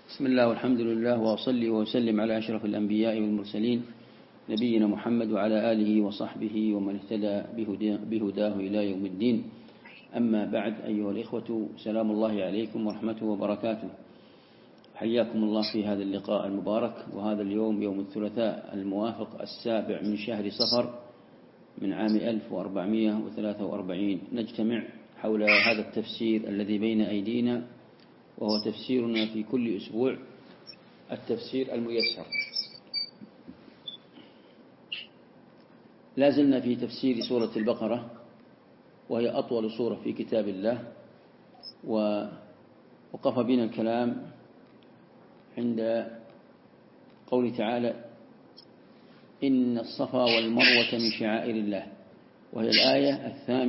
بسم الله والحمد لله وأصلي وأسلم على أشرف الأنبياء والمرسلين نبينا محمد وعلى آله وصحبه ومن اهتدى بهداه إلى يوم الدين. أما بعد، أيها الإخوة، سلام الله عليكم ورحمته وبركاته. حياكم الله في هذا اللقاء المبارك، وهذا اليوم يوم الثلاثاء الموافق 7 من شهر صفر من عام 1443. نجتمع حول هذا التفسير الذي بين أيدينا، وهو تفسيرنا في كل أسبوع، التفسير الميسر. لازلنا في تفسير سورة البقرة، وهي أطول سورة في كتاب الله، ووقف بنا الكلام عند قول تعالى: إن الصفا والمروة من شعائر الله، وهي الآية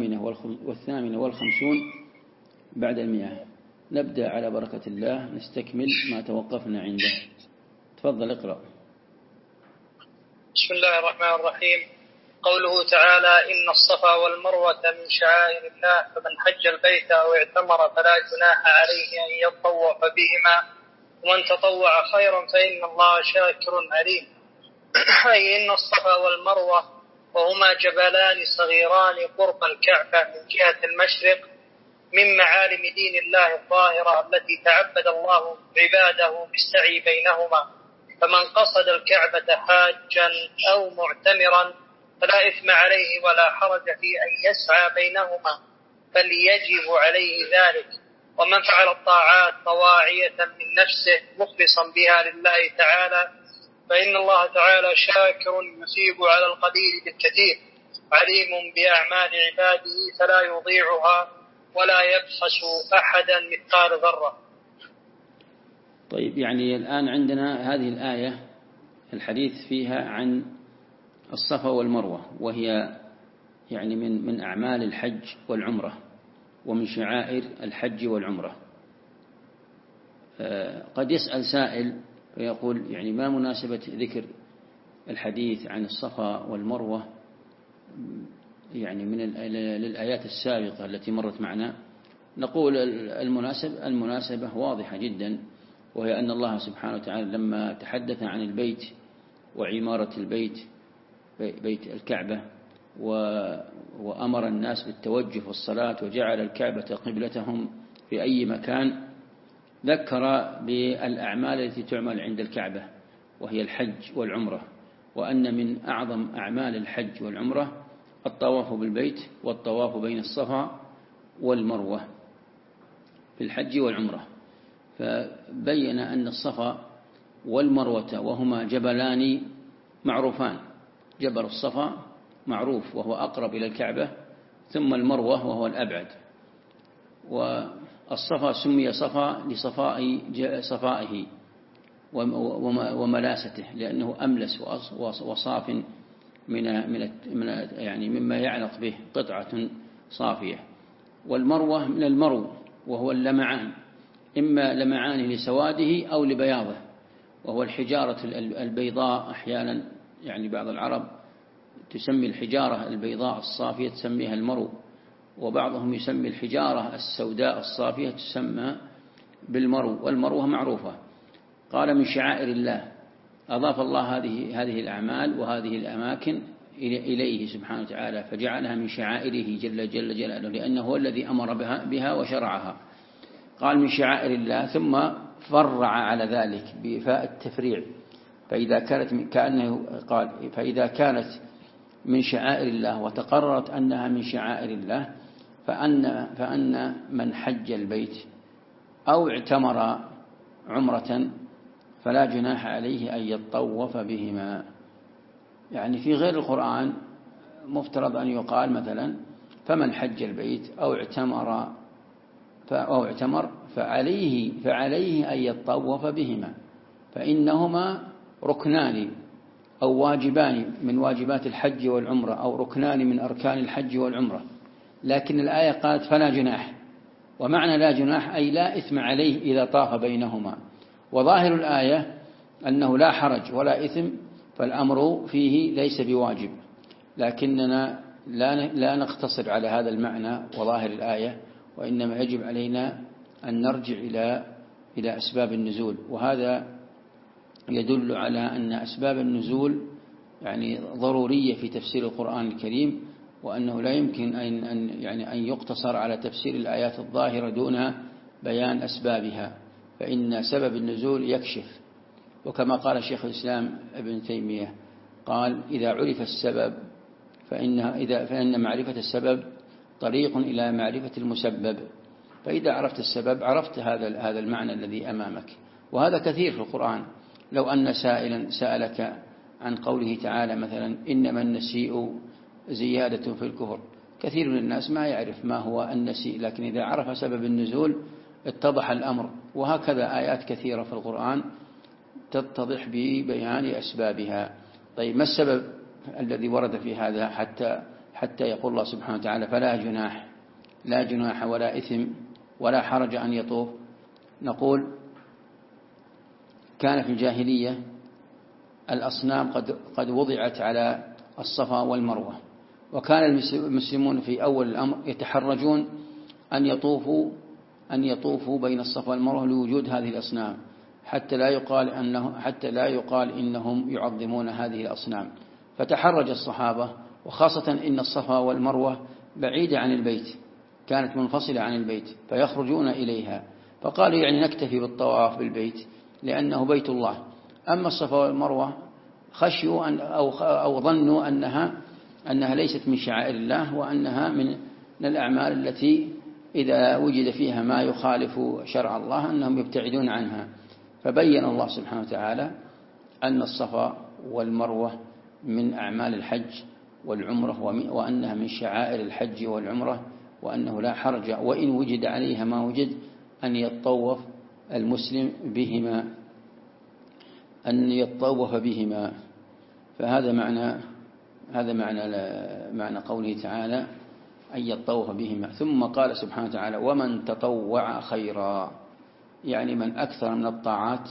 58 بعد 100. نبدأ على بركة الله، نستكمل ما توقفنا عنده. تفضل اقرأ. بسم الله الرحمن الرحيم. قوله تعالى: إن الصفا والمروة من شعائر الله، فمن حج البيت أو اعتمر فلا جناح عليه أن يطوف بهما، ومن تطوع خيرا فإن الله شاكر عليم. أي إن الصفا والمروة وهما جبلان صغيران قرب الكعبة من جهة المشرق، من معالم دين الله الظاهرة التي تعبد الله عباده بالسعي بينهما. فمن قصد الكعبة حاجا أو معتمرا فلا إثم عليه ولا حرج في أن يسعى بينهما، بل يجب عليه ذلك. ومن فعل الطاعات طواعية من نفسه مخلصا بها لله تعالى، فإن الله تعالى شاكر يثيب على القليل بالكثير، عليم بأعمال عباده فلا يضيعها ولا يبخس أحدا مثقال ذرة. طيب، يعني الآن عندنا هذه الآية الحديث فيها عن الصفا والمروة، وهي يعني من أعمال الحج والعمرة، ومن شعائر الحج والعمرة. قد يسأل سائل فيقول: يعني ما مناسبة ذكر الحديث عن الصفا والمروة يعني من للآيات السابقة التي مرت معنا؟ نقول المناسبة واضحة جدا، وهي أن الله سبحانه وتعالى لما تحدث عن البيت وعمارة البيت، بيت الكعبة، وأمر الناس بالتوجه والصلاة وجعل الكعبة قبلتهم في أي مكان، ذكر بالأعمال التي تعمل عند الكعبة، وهي الحج والعمرة، وأن من أعظم أعمال الحج والعمرة الطواف بالبيت والطواف بين الصفا والمروة في الحج والعمرة. فبين أن الصفا والمروة وهما جبلان معروفان، جبل الصفا معروف وهو أقرب إلى الكعبة، ثم المروة وهو الأبعد. والصفا سمي صفا لصفائه وملاسته، لأنه أملس وصاف من يعني مما يعلق به قطعة صافية. والمروة من المرو وهو اللمعان، إما لمعان لسواده أو لبياضه، وهو الحجارة البيضاء. أحيانا يعني بعض العرب تسمي الحجارة البيضاء الصافية تسميها المرو، وبعضهم يسمي الحجارة السوداء الصافية تسمى بالمرو، والمروة معروفة. قال من شعائر الله، أضاف الله هذه الأعمال وهذه الأماكن إليه سبحانه وتعالى، فجعلها من شعائره جل جلاله، لأنه هو الذي أمر بها وشرعها. قال من شعائر الله، ثم فرع على ذلك بفاء التفريع. فإذا كانت من شعائر الله وتقررت أنها من شعائر الله، فأن من حج البيت أو اعتمر عمرة فلا جناح عليه أن يطوف بهما. يعني في غير القرآن مفترض أن يقال مثلا: فمن حج البيت أو اعتمر فعليه أن يطوف بهما، فإنهما ركنان أو واجبان من واجبات الحج والعمرة، أو ركنان من أركان الحج والعمرة. لكن الآية قالت فلا جناح، ومعنى لا جناح أي لا إثم عليه إذا طاف بينهما. وظاهر الآية أنه لا حرج ولا إثم، فالأمر فيه ليس بواجب. لكننا لا نقتصر على هذا المعنى وظاهر الآية، وإنما يجب علينا أن نرجع إلى إلى أسباب النزول، وهذا يدل على أن أسباب النزول يعني ضرورية في تفسير القرآن الكريم، وأنه لا يمكن أن يقتصر على تفسير الآيات الظاهرة دون بيان أسبابها، فإن سبب النزول يكشف. وكما قال شيخ الإسلام ابن تيمية قال: إذا عرف السبب فإن معرفة السبب طريق إلى معرفة المسبب، فإذا عرفت السبب عرفت هذا المعنى الذي أمامك. وهذا كثير في القرآن. لو أن سائلا سألك عن قوله تعالى مثلا: إنما النسيء زيادة في الكفر، كثير من الناس ما يعرف ما هو النسيء، لكن إذا عرف سبب النزول اتضح الأمر. وهكذا آيات كثيرة في القرآن تتضح ببيان أسبابها. طيب، ما السبب الذي ورد في هذا حتى يقول الله سبحانه وتعالى: فلا جناح، لا جناح ولا إثم ولا حرج أن يطوف؟ نقول: كان في الجاهلية الأصنام قد وضعت على الصفا والمروة، وكان المسلمون في أول الأمر يتحرجون أن يطوفوا بين الصفا والمروة لوجود هذه الأصنام، حتى لا يقال إنهم يعظمون هذه الأصنام. فتحرج الصحابة، وخاصة إن الصفا والمروة بعيدة عن البيت، كانت منفصلة عن البيت، فيخرجون إليها، فقالوا يعني نكتفي بالطواف بالبيت لأنه بيت الله. أما الصفا والمروة خشوا أو ظنوا أنها ليست من شعائر الله، وأنها من الأعمال التي إذا وجد فيها ما يخالف شرع الله أنهم يبتعدون عنها. فبين الله سبحانه وتعالى أن الصفا والمروة من أعمال الحج والعمرة، وأنها من شعائر الحج والعمرة، وأنه لا حرج وإن وجد عليها ما وجد أن يطوف المسلم بهما، فهذا معنى قوله تعالى أن يطوف بهما. ثم قال سبحانه وتعالى: ومن تطوع خيرا، يعني من أكثر من الطاعات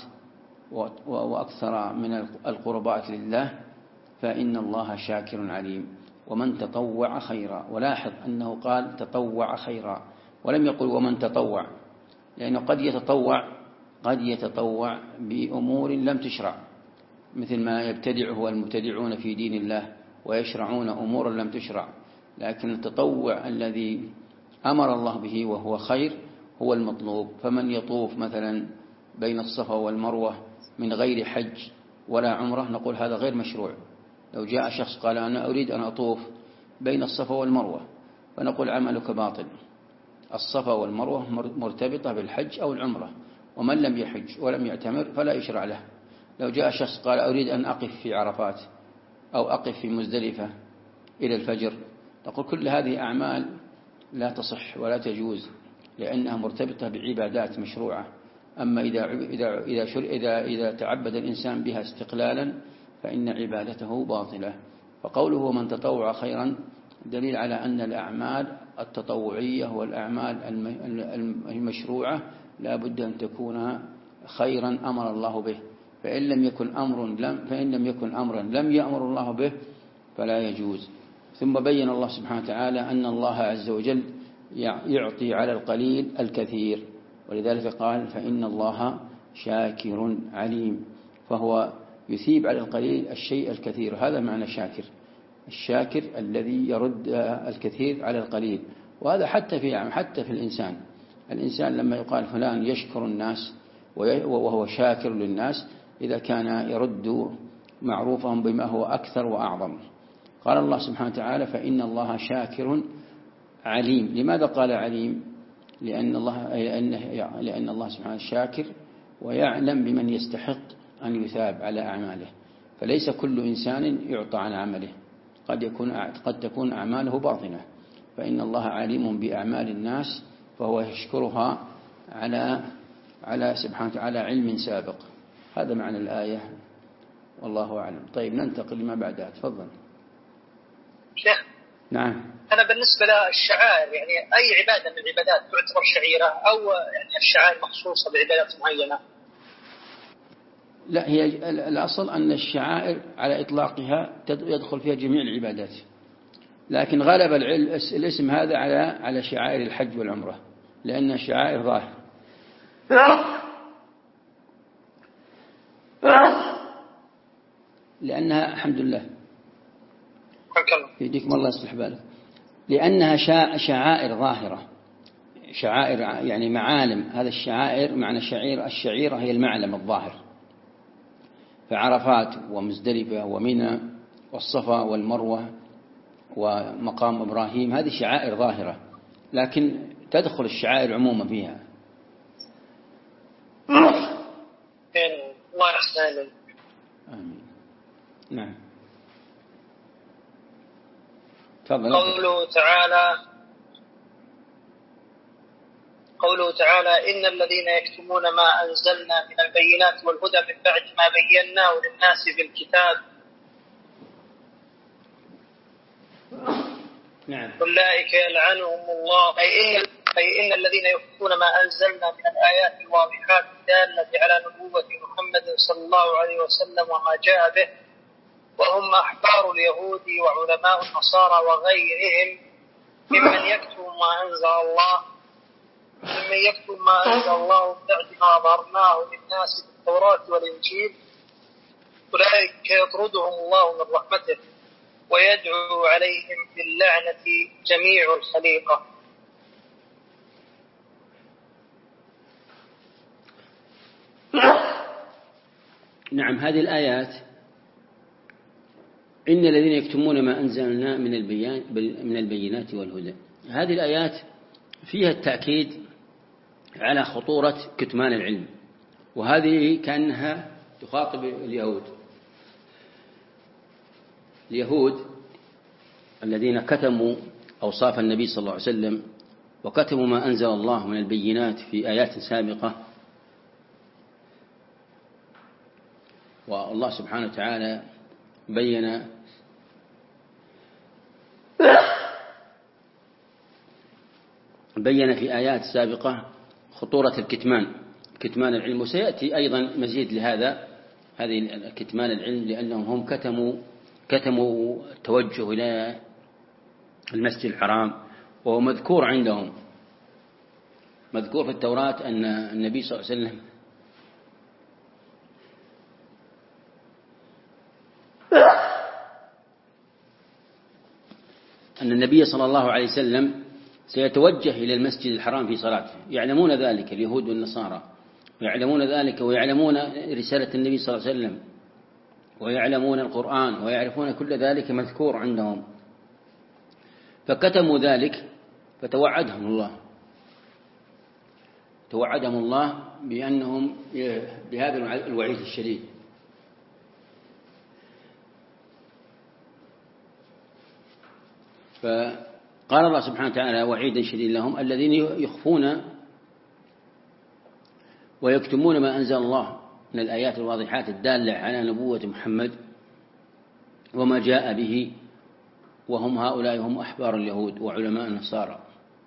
وأكثر من القربات لله فإن الله شاكر عليم. ومن تطوع خيرا، ولاحظ أنه قال تطوع خيرا ولم يقل ومن تطوع، لأنه قد يتطوع بأمور لم تشرع، مثل ما يبتدعه المبتدعون في دين الله ويشرعون أمورا لم تشرع. لكن التطوع الذي أمر الله به وهو خير هو المطلوب. فمن يطوف مثلا بين الصفا والمروة من غير حج ولا عمرة، نقول هذا غير مشروع. لو جاء شخص قال: أنا أريد أن أطوف بين الصفا والمروة، فنقول عملك باطل. الصفا والمروة مرتبطة بالحج أو العمرة، ومن لم يحج ولم يعتمر فلا يشرع له. لو جاء شخص قال: أريد أن أقف في عرفات أو أقف في مزدلفة إلى الفجر، نقول كل هذه أعمال لا تصح ولا تجوز، لأنها مرتبطة بعبادات مشروعة. أما إذا تعبد الإنسان بها استقلالا فإن عبادته باطلة. فقوله من تطوع خيرا دليل على أن الأعمال التطوعية والأعمال المشروعة لا بد أن تكون خيرا أمر الله به، فإن لم يكن أمرا لم يأمر الله به فلا يجوز. ثم بين الله سبحانه وتعالى أن الله عز وجل يعطي على القليل الكثير، ولذلك قال: فإن الله شاكر عليم، فهو يثيب على القليل الشيء الكثير. هذا معنى شاكر، الشاكر الذي يرد الكثير على القليل. وهذا حتى في الإنسان لما يقال فلان يشكر الناس وهو شاكر للناس إذا كان يرد معروفهم بما هو أكثر وأعظم. قال الله سبحانه وتعالى: فإن الله شاكر عليم. لماذا قال عليم؟ لأن الله سبحانه شاكر ويعلم بمن يستحق أن يثاب على أعماله، فليس كل إنسان يعطى عن عمله، قد تكون أعماله باطنة، فإن الله عليم بأعمال الناس فهو يشكرها على سبحانه وتعالى علم سابق. هذا معنى الآية، والله أعلم. طيب، ننتقل لما بعدها. تفضل شيخ. نعم. أنا بالنسبة للشعائر، يعني أي عبادة من العبادات تعتبر شعيرة، أو يعني الشعائر مخصوصة بعبادات معينة؟ لا، هي الأصل أن الشعائر على إطلاقها يدخل فيها جميع العبادات، لكن غلب الاسم هذا على شعائر الحج والعمرة، لأن الشعائر ظاهر لأنها الحمد لله يديكم الله يصلح بالك، لأنها شعائر ظاهرة، شعائر يعني معالم. هذا الشعائر معنى الشعيرة هي المعلم الظاهر. فعرفات ومزدلفة ومنى والصفا والمروة ومقام إبراهيم هذه شعائر ظاهرة، لكن تدخل الشعائر عموما فيها. الله يحسن. آمين. نعم. تفضل. قوله تعالى إن الذين يكتمون ما أنزلنا من البينات والهدى من بعد ما بيناه للناس في الكتاب نعم أولئك يلعنهم الله. أي إن الذين يكتمون ما أنزلنا من الآيات الواضحات الدالة على نبوة محمد صلى الله عليه وسلم وما جاء به، وهم أحبار اليهود وعلماء النصارى وغيرهم ممن يكتم ما أنزل الله من بعد ما أظهرناه للناس في التوراة والإنجيل، أولئك يطردهم الله من رحمته ويدعو عليهم باللعنة جميع الخليقة. نعم. هذه الآيات إن الذين يكتمون ما أنزلنا من البينات والهدى، هذه الآيات فيها التأكيد على خطورة كتمان العلم، وهذه كأنها تخاطب اليهود الذين كتموا أوصاف النبي صلى الله عليه وسلم وكتموا ما أنزل الله من البينات في آيات سابقة. والله سبحانه وتعالى بين في آيات سابقة خطورة كتمان العلم، وسيأتي أيضا مزيد لهذا هذه كتمان العلم، لأنهم هم كتموا التوجه إلى المسجد الحرام، وهو مذكور عندهم، مذكور في التوراة أن النبي صلى الله عليه وسلم صلى الله عليه وسلم سيتوجه إلى المسجد الحرام في صلاته. يعلمون ذلك اليهود والنصارى، يعلمون ذلك، ويعلمون رسالة النبي صلى الله عليه وسلم، ويعلمون القرآن، ويعرفون كل ذلك مذكور عندهم، فكتموا ذلك فتوعدهم الله بأنهم بهذا الوعيد الشديد. فقال الله سبحانه وتعالى وعيدا شديدا لهم الذين يخفون ويكتمون ما أنزل الله من الآيات الواضحات الدالة على نبوة محمد وما جاء به، وهم هؤلاء هم أحبار اليهود وعلماء النصارى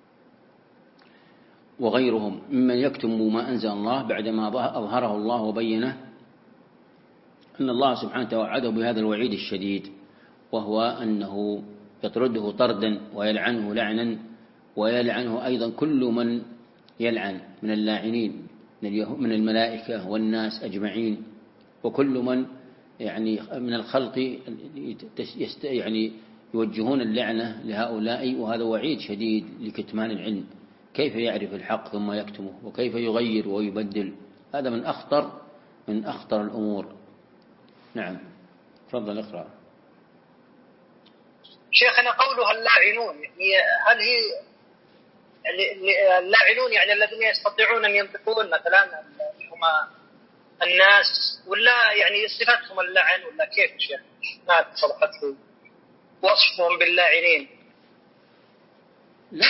وغيرهم ممن يكتم ما أنزل الله بعدما أظهره الله وبينه، أن الله سبحانه توعده بهذا الوعيد الشديد، وهو أنه يطرده طردا ويلعنه لعنا، ويلعنه أيضا كل من يلعن من اللاعنين من الملائكة والناس أجمعين، وكل من يعني من الخلق يعني يوجهون اللعنة لهؤلاء. وهذا وعيد شديد لكتمان العلم، كيف يعرف الحق ثم يكتمه، وكيف يغير ويبدل، هذا من أخطر الأمور. نعم. تفضل اقرأ. شيخنا قولها اللاعنون، يعني هل هي اللاعنون يعني الذين يستطيعون أن ينطقون مثلا هم الناس، ولا يعني صفتهم اللعن، ولا كيف شيخ؟ ما تصرفت لي وصفهم باللاعنين. لا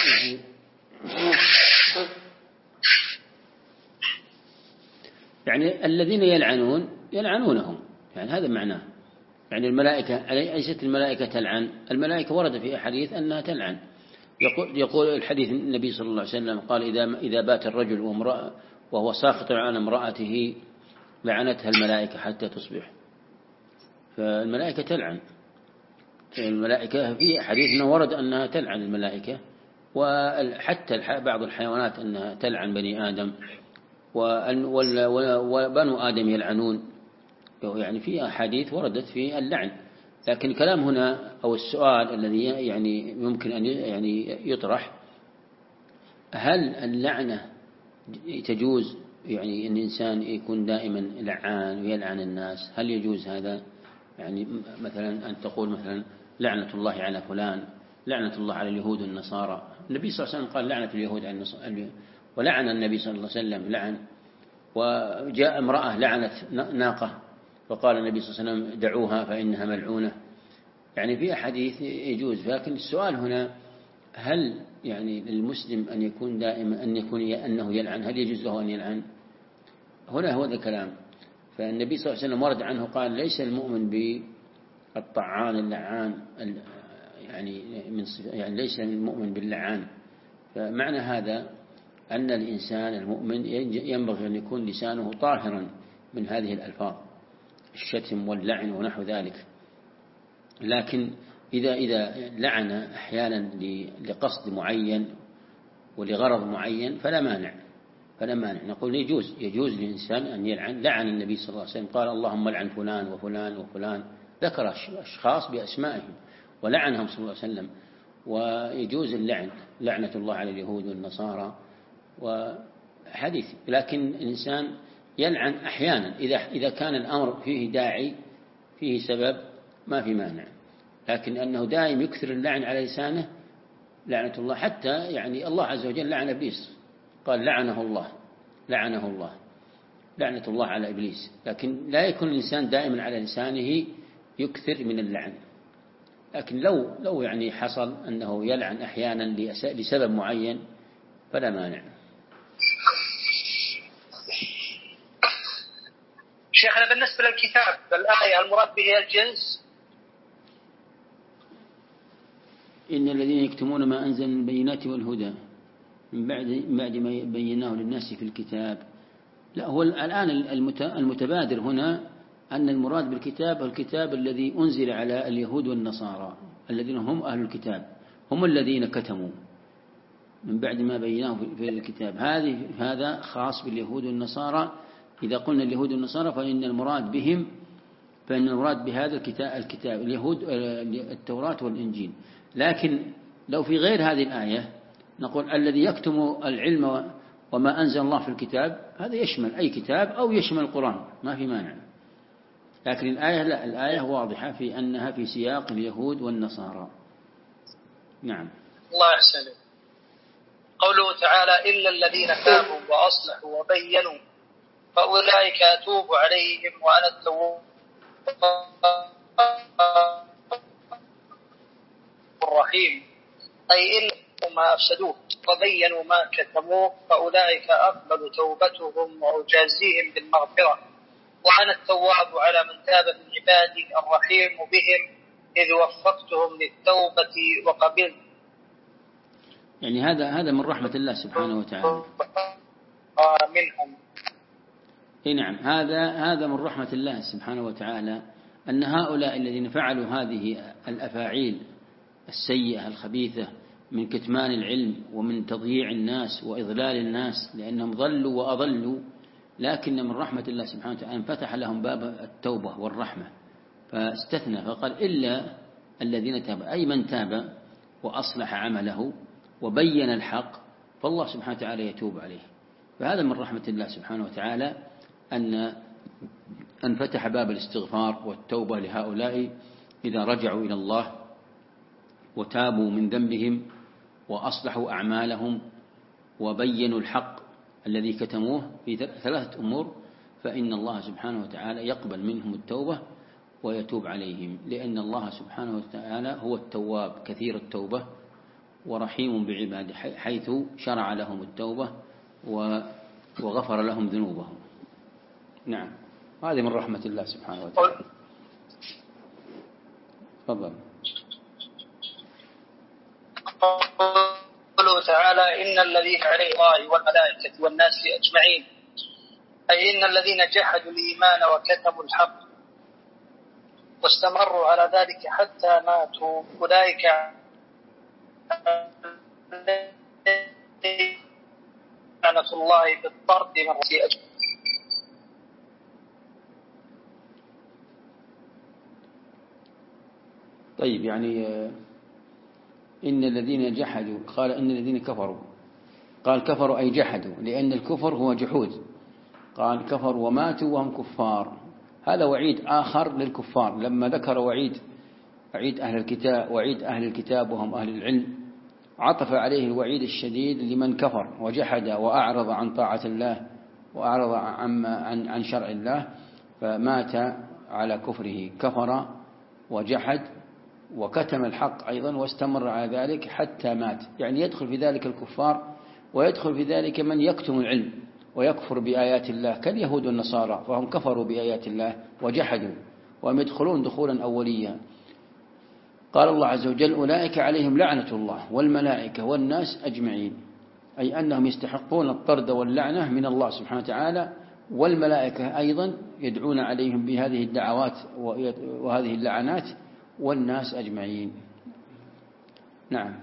يعني الذين يلعنونهم، يعني هذا معناه. يعني الملائكة ليست الملائكة تلعن، الملائكة ورد في أحاديث أنها تلعن. يقول الحديث النبي صلى الله عليه وسلم قال إذا بات الرجل وهو ساخط على امرأته لعنتها الملائكة حتى تصبح. فالملائكة تلعن، الملائكة في حديث أنه ورد أنها تلعن الملائكة، وحتى بعض الحيوانات أنها تلعن بني آدم، وبنو آدم يلعنون يعني في أحاديث وردت في اللعن، لكن الكلام هنا أو السؤال الذي يعني ممكن أن يعني يطرح: هل اللعنة تجوز؟ يعني أن الإنسان يكون دائما لعان ويلعن الناس، هل يجوز هذا؟ يعني مثلا أن تقول مثلا لعنة الله على فلان، لعنة الله على اليهود والنصارى. النبي صلى الله عليه وسلم قال لعنة اليهود على النصارى، ولعن النبي صلى الله عليه وسلم لعن. وجاء امرأة لعنت ناقة فقال النبي صلى الله عليه وسلم دعوها فإنها ملعونة. يعني في أحاديث يجوز، لكن السؤال هنا: هل يعني للمسلم أن يكون دائما أنه يلعن؟ هل يجوز له أن يلعن؟ هنا هو ذا الكلام. فالنبي صلى الله عليه وسلم ورد عنه قال: ليس المؤمن بالطعان اللعان، يعني ليس المؤمن باللعان. فمعنى هذا أن الإنسان المؤمن ينبغي أن يكون لسانه طاهرا من هذه الألفاظ، الشتم واللعن ونحو ذلك. لكن إذا لعن أحيانا لقصد معين ولغرض معين فلا مانع. نقول يجوز للإنسان أن يلعن. لعن النبي صلى الله عليه وسلم قال: اللهم لعن فلان وفلان وفلان، ذكر أشخاص بأسمائهم ولعنهم صلى الله عليه وسلم. ويجوز اللعن، لعنة الله على اليهود والنصارى وحديث. لكن الإنسان يلعن أحيانا إذا كان الأمر فيه داعي، فيه سبب، ما في مانع. لكن أنه دائم يكثر اللعن على لسانه، لعنة الله. حتى يعني الله عز وجل لعن إبليس، قال لعنه الله لعنة الله على إبليس. لكن لا يكون الإنسان دائما على لسانه يكثر من اللعن. لكن لو يعني حصل أنه يلعن أحيانا لسبب معين فلا مانع. شيخنا بالنسبة للكتاب الآية المراد به الجنس. إن الذين يكتمون ما أنزل من البينات والهدى من بعد ما بيناه للناس في الكتاب. لا، هو الآن المتبادر هنا أن المراد بالكتاب الكتاب الذي أنزل على اليهود والنصارى الذين هم أهل الكتاب، هم الذين كتموا من بعد ما بيناه في الكتاب. هذا خاص باليهود والنصارى. إذا قلنا اليهود والنصارى فإن المراد بهذا الكتاب اليهود التوراة والإنجيل. لكن لو في غير هذه الآية نقول الذي يكتم العلم وما أنزل الله في الكتاب، هذا يشمل أي كتاب أو يشمل القرآن، ما في مانع. لكن الآية لا، الآية واضحة في أنها في سياق اليهود والنصارى. نعم. الله يحسن. قوله تعالى: إلا الذين تابوا وأصلحوا وبينوا فأولئك أتوب عليهم وأنا التواب الرحيم، أي إن ما أفسدوه وبينوا ما كتموه فأولئك أقبل توبتهم وأجازيهم بالمغفرة، وأنا التواب على من تاب من عبادي الرحيم بهم إذ وفقتهم للتوبة وقبلت. يعني هذا من رحمة الله سبحانه وتعالى منهم. نعم، هذا من رحمة الله سبحانه وتعالى أن هؤلاء الذين فعلوا هذه الأفاعيل السيئة الخبيثة من كتمان العلم ومن تضييع الناس وإضلال الناس لأنهم ضلوا وأضلوا، لكن من رحمة الله سبحانه وتعالى أن فتح لهم باب التوبة والرحمة، فاستثنى فقال إلا الذين تابوا، أي من تاب وأصلح عمله وبين الحق فالله سبحانه وتعالى يتوب عليه. فهذا من رحمة الله سبحانه وتعالى أن فتح باب الاستغفار والتوبة لهؤلاء إذا رجعوا إلى الله وتابوا من ذنبهم وأصلحوا أعمالهم وبينوا الحق الذي كتموه في 3 أمور، فإن الله سبحانه وتعالى يقبل منهم التوبة ويتوب عليهم، لأن الله سبحانه وتعالى هو التواب كثير التوبة ورحيم بعباده، حيث شرع لهم التوبة وغفر لهم ذنوبهم. نعم، هذه من رحمة الله سبحانه وتعالى. تفضل. قوله تعالى: إن الذين عليه الله والملائكة والناس أجمعين، أي إن الذين جحدوا الإيمان وكتموا الحق واستمروا على ذلك حتى ماتوا أولئك لعنة الله بالطرد من رأسه. طيب يعني إن الذين جحدوا، قال إن الذين كفروا، قال كفروا أي جحدوا، لأن الكفر هو جحود. قال كفروا وماتوا وهم كفار، هذا وعيد آخر للكفار. لما ذكر وعيد أهل الكتاب وهم أهل العلم، عطف عليه الوعيد الشديد لمن كفر وجحد وأعرض عن طاعة الله وأعرض عن شرع الله، فمات على كفره، كفر وجحد وكتم الحق أيضا واستمر على ذلك حتى مات. يعني يدخل في ذلك الكفار، ويدخل في ذلك من يكتم العلم ويكفر بآيات الله كاليهود والنصارى، فهم كفروا بآيات الله وجحدوا، وهم يدخلون دخولا أوليا. قال الله عز وجل أولئك عليهم لعنة الله والملائكة والناس أجمعين، أي أنهم يستحقون الطرد واللعنة من الله سبحانه وتعالى، والملائكة أيضا يدعون عليهم بهذه الدعوات وهذه اللعنات، والناس أجمعين. نعم.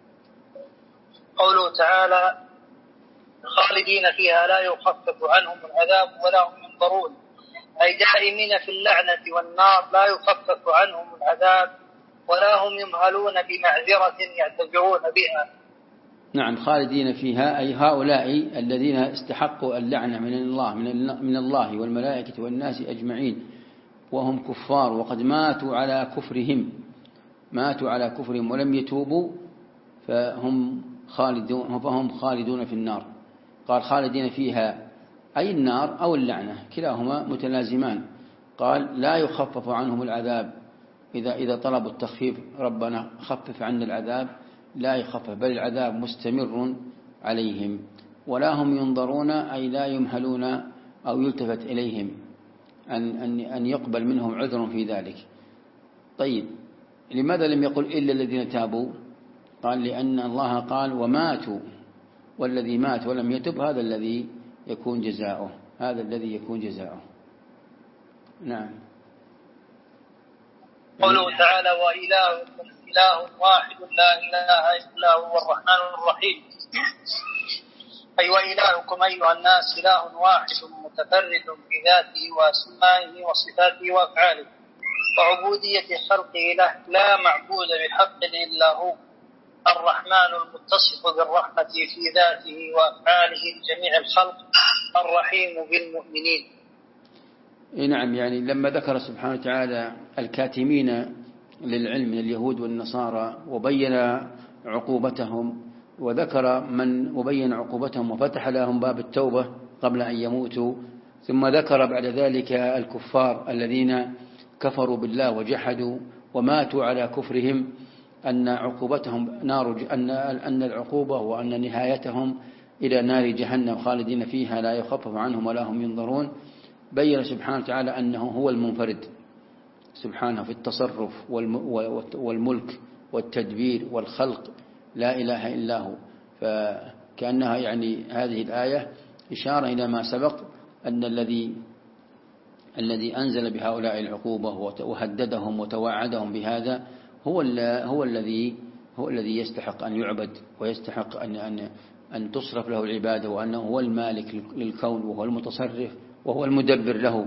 قوله تعالى خالدين فيها لا يخفف عنهم العذاب ولا هم ينظرون، أي دائمين في اللعنة والنار لا يخفف عنهم العذاب ولا هم يمهلون بمعذرة يعتذرون بها. نعم، خالدين فيها أي هؤلاء الذين استحقوا اللعنة من الله والملائكة والناس أجمعين، وهم كفار وقد ماتوا على كفرهم ولم يتوبوا، فهم خالدون في النار. قال خالدين فيها أي النار أو اللعنة، كلاهما متلازمان. قال لا يخفف عنهم العذاب، إذا طلبوا التخفيف ربنا خفف عنا العذاب، لا يخفف بل العذاب مستمر عليهم. ولا هم ينظرون أي لا يمهلون أو يلتفت إليهم أن يقبل منهم عذر في ذلك. طيب لماذا لم يقل إلا الذين تابوا؟ قال لأن الله قال وماتوا، والذي مات ولم يتب هذا الذي يكون جزاؤه. نعم. قوله تعالى وإلهكم إله واحد لا إله إلا هو الرحمن الرحيم، أي وإلهكم أيها الناس إله واحد متفرد بذاته وأسمائه وصفاته وأفعاله وعبودية خلقه له، لا معبود بحق إلا هو، الرحمن المتصف بالرحمة في ذاته وأفعاله لجميع الخلق، الرحيم بالمؤمنين. نعم، يعني لما ذكر سبحانه وتعالى الكاتمين للعلم من اليهود والنصارى وبين عقوبتهم، وبين عقوبتهم وفتح لهم باب التوبة قبل أن يموتوا، ثم ذكر بعد ذلك الكفار الذين كفروا بالله وجحدوا وماتوا على كفرهم، أن عقوبتهم أن العقوبة وأن نهايتهم إلى نار جهنم خالدين فيها لا يخفف عنهم ولا هم ينظرون. بين سبحانه وتعالى أنه هو المنفرد سبحانه في التصرف والملك والتدبير والخلق، لا إله إلا هو. فكأنها يعني هذه الآية إشارة إلى ما سبق، أن الذي أنزل بهؤلاء العقوبة وهددهم وتوعدهم بهذا هو الذي يستحق أن يعبد ويستحق أن تصرف له العبادة، وأنه هو المالك للكون وهو المتصرف وهو المدبر له.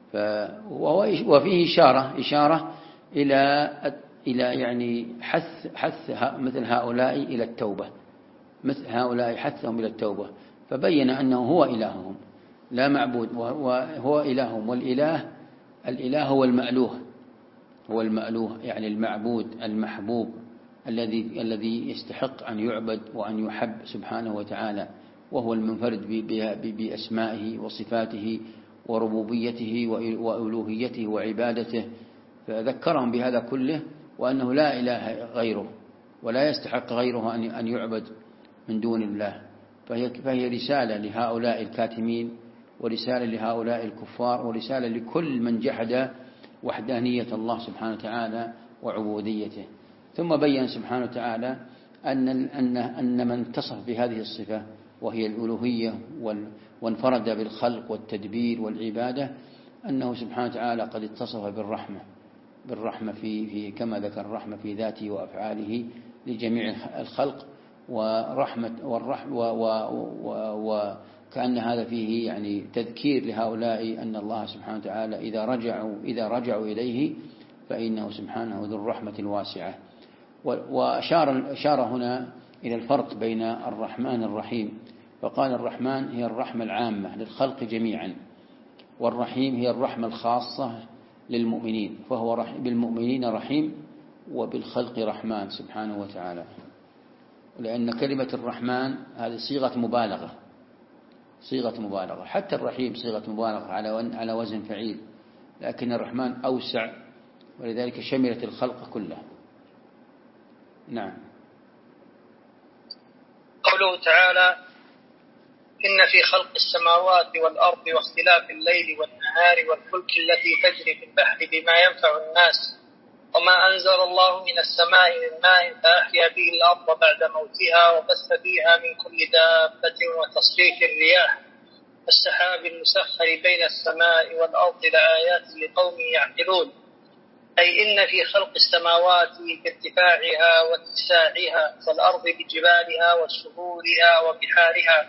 وفيه إشارة إلى يعني حث مثل هؤلاء إلى التوبة، مثل هؤلاء حثهم إلى التوبة، فبين أنه هو إلههم لا معبود، وهو إلههم. الإله هو المألوه يعني المعبود المحبوب الذي يستحق أن يعبد وأن يحب سبحانه وتعالى، وهو المنفرد بأسمائه وصفاته وربوبيته وألوهيته وعبادته. فذكرهم بهذا كله، وأنه لا إله غيره ولا يستحق غيره أن يعبد من دون الله. فهي رسالة لهؤلاء الكاتمين، ورسالة لهؤلاء الكفار، ورسالة لكل من جحد وحدانية الله سبحانه وتعالى وعبوديته. ثم بين سبحانه وتعالى أن من اتصف بهذه الصفة وهي الألوهية وانفرد بالخلق والتدبير والعبادة، أنه سبحانه وتعالى قد اتصف بالرحمة في كما ذكر الرحمة في ذاته وأفعاله لجميع الخلق، وكأن هذا فيه يعني تذكير لهؤلاء أن الله سبحانه وتعالى إذا رجعوا إليه فإنه سبحانه ذو الرحمة الواسعة. وأشار هنا إلى الفرق بين الرحمن الرحيم، فقال الرحمن هي الرحمة العامة للخلق جميعا، والرحيم هي الرحمة الخاصة للمؤمنين، فهو بالمؤمنين رحيم وبالخلق رحمن سبحانه وتعالى. لأن كلمة الرحمن هذه صيغة مبالغة، حتى الرحيم صيغة مبالغة على وزن فعيل، لكن الرحمن أوسع، ولذلك شملت الخلق كله. نعم. قوله تعالى: إن في خلق السماوات والأرض واختلاف الليل والنهار والفلك التي تجري في البحر بما ينفع الناس وما أنزل الله من السماء من ماء فأحيا به الأرض بعد موتها وبث فيها من كل دابة وتصريف الرياح والسحاب المسخر بين السماء والأرض لآيات لقوم يعقلون. أي إن في خلق السماوات بارتفاعها واتساعها، والأرض بجبالها وسهولها وبحارها،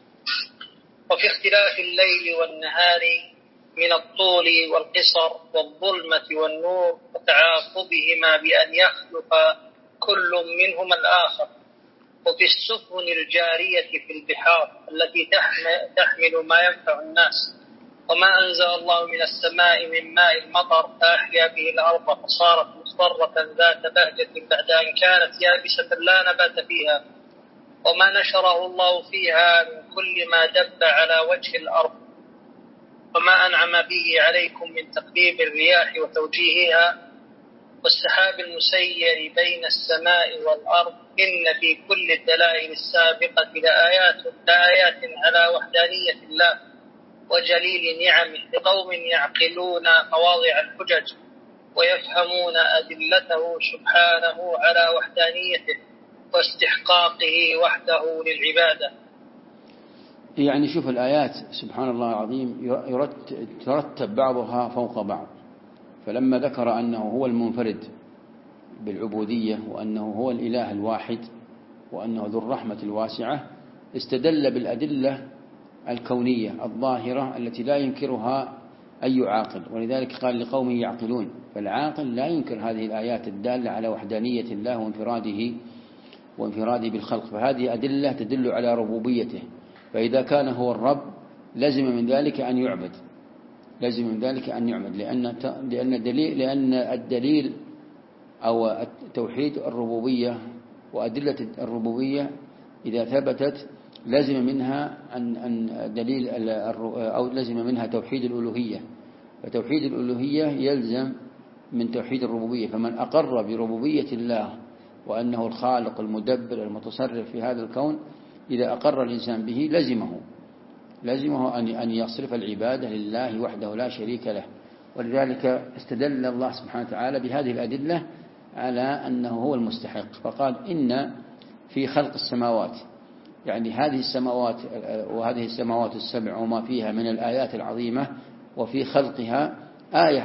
وفي اختلاف الليل والنهار من الطول والقصر والظلمة والنور وتعاقبهما بأن يخلق كل منهما الآخر، وفي السفن الجارية في البحار التي تحمل ما ينفع الناس، وما أنزل الله من السماء من ماء المطر فأحيا به الأرض فصارت مصفرة ذات بهجة بعد أن كانت يابسة لا نبات فيها، وما نشره الله فيها من كل ما دب على وجه الأرض، وما أنعم به عليكم من تقليب الرياح وتوجيهها والسحاب المسير بين السماء والأرض، إن في كل الدلائل السابقة لآيات على وحدانية الله وجليل نعمه لقوم يعقلون مواضع الحجج ويفهمون أدلته سبحانه على وحدانيته واستحقاقه وحده للعبادة. يعني شوف الآيات سبحان الله العظيم يرتب بعضها فوق بعض، فلما ذكر أنه هو المنفرد بالعبودية وأنه هو الإله الواحد وأنه ذو الرحمة الواسعة، استدل بالأدلة الكونية الظاهرة التي لا ينكرها أي عاقل، ولذلك قال لقوم يعقلون، فالعاقل لا ينكر هذه الآيات الدالة على وحدانية الله وانفراده بالخلق، فهذه أدلة تدل على ربوبيته، فإذا كان هو الرب لزم من ذلك أن يعبد، لأن الدليل أو توحيد الربوبية وأدلة الربوبية إذا ثبتت لزم منها لزم منها توحيد الألوهية، فتوحيد الألوهية يلزم من توحيد الربوبية، فمن أقر بربوبية الله وأنه الخالق المدبر المتصرف في هذا الكون، إذا أقر الإنسان به لزمه أن يصرف العبادة لله وحده لا شريك له. ولذلك استدل الله سبحانه وتعالى بهذه الأدلة على أنه هو المستحق، فقال إن في خلق السماوات، يعني هذه السماوات السبع وما فيها من الآيات العظيمة، وفي خلقها آية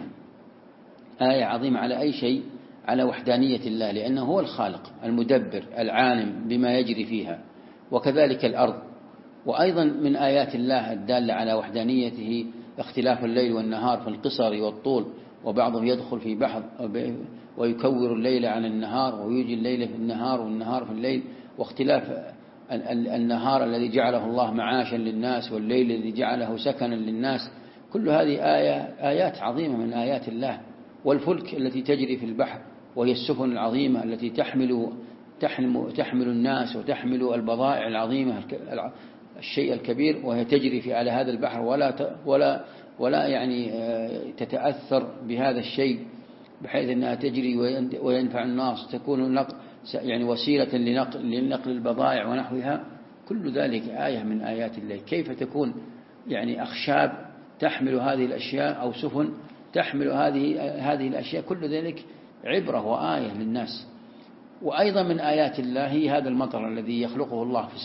عظيمة على أي شيء؟ على وحدانية الله، لأنه هو الخالق المدبر العالم بما يجري فيها، وكذلك الأرض. وأيضا من آيات الله الدالة على وحدانيته اختلاف الليل والنهار في القصر والطول، وبعضهم يدخل في بحر ويكور الليل عن النهار ويوجي الليل في النهار والنهار في الليل، واختلاف النهار الذي جعله الله معاشا للناس والليل الذي جعله سكنا للناس، كل هذه آيات عظيمة من آيات الله. والفلك التي تجري في البحر وهي السفن العظيمة التي تحمل الناس وتحمل البضائع العظيمة الشيء الكبير، وهي تجري على هذا البحر ولا يعني تتأثر بهذا الشيء بحيث أنها تجري وينفع الناس، تكون يعني وسيلة لنقل البضائع ونحوها، كل ذلك آية من آيات الله. كيف تكون يعني أخشاب تحمل هذه الأشياء أو سفن تحمل هذه الأشياء، كل ذلك عبرة وآية للناس. وأيضا من آيات الله هذا المطر الذي يخلقه الله في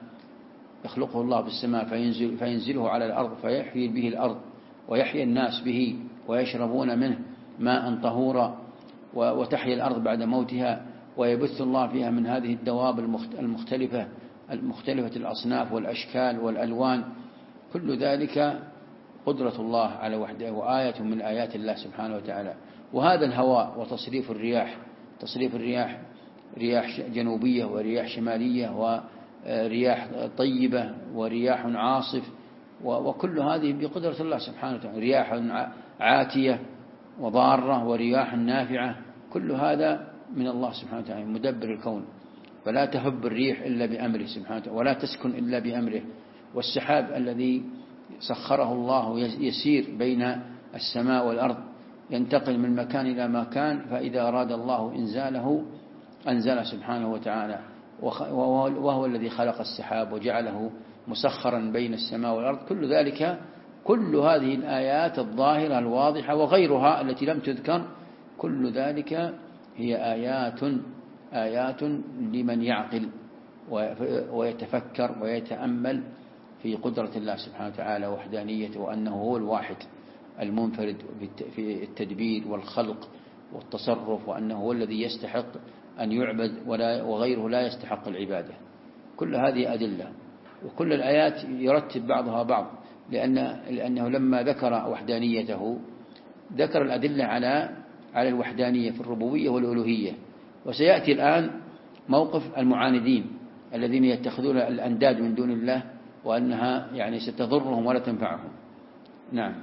السماء فينزله على الأرض فيحيي به الأرض ويحيي الناس به ويشربون منه ماء طهورا، وتحيي الأرض بعد موتها، ويبث الله فيها من هذه الدواب المختلفة الأصناف والأشكال والألوان، كل ذلك قدرة الله على وحده وآية من آيات الله سبحانه وتعالى. وهذا الهواء وتصريف الرياح، تصريف الرياح، رياح جنوبية ورياح شمالية ورياح طيبة ورياح عاصف، وكل هذه بقدرة الله سبحانه وتعالى، رياح عاتية وضارة ورياح نافعة، كل هذا من الله سبحانه وتعالى مدبر الكون. فلا تهب الريح إلا بأمره سبحانه وتعالى، ولا تسكن إلا بأمره. والسحاب الذي سخره الله يسير بين السماء والأرض، ينتقل من مكان إلى مكان، فإذا أراد الله إنزاله أنزل سبحانه وتعالى، وهو الذي خلق السحاب وجعله مسخرا بين السماء والأرض. كل ذلك، كل هذه الآيات الظاهرة الواضحة وغيرها التي لم تذكر، كل ذلك هي آيات لمن يعقل ويتفكر ويتأمل في قدرة الله سبحانه وتعالى ووحدانيته، وأنه هو الواحد المنفرد في التدبير والخلق والتصرف، وأنه هو الذي يستحق أن يعبد وغيره لا يستحق العبادة. كل هذه أدلة، وكل الآيات يرتب بعضها بعض، لأنه لما ذكر وحدانيته ذكر الأدلة على الوحدانية في الربوبية والألوهية. وسيأتي الآن موقف المعاندين الذين يتخذون الأنداد من دون الله، وأنها يعني ستضرهم ولا تنفعهم. نعم.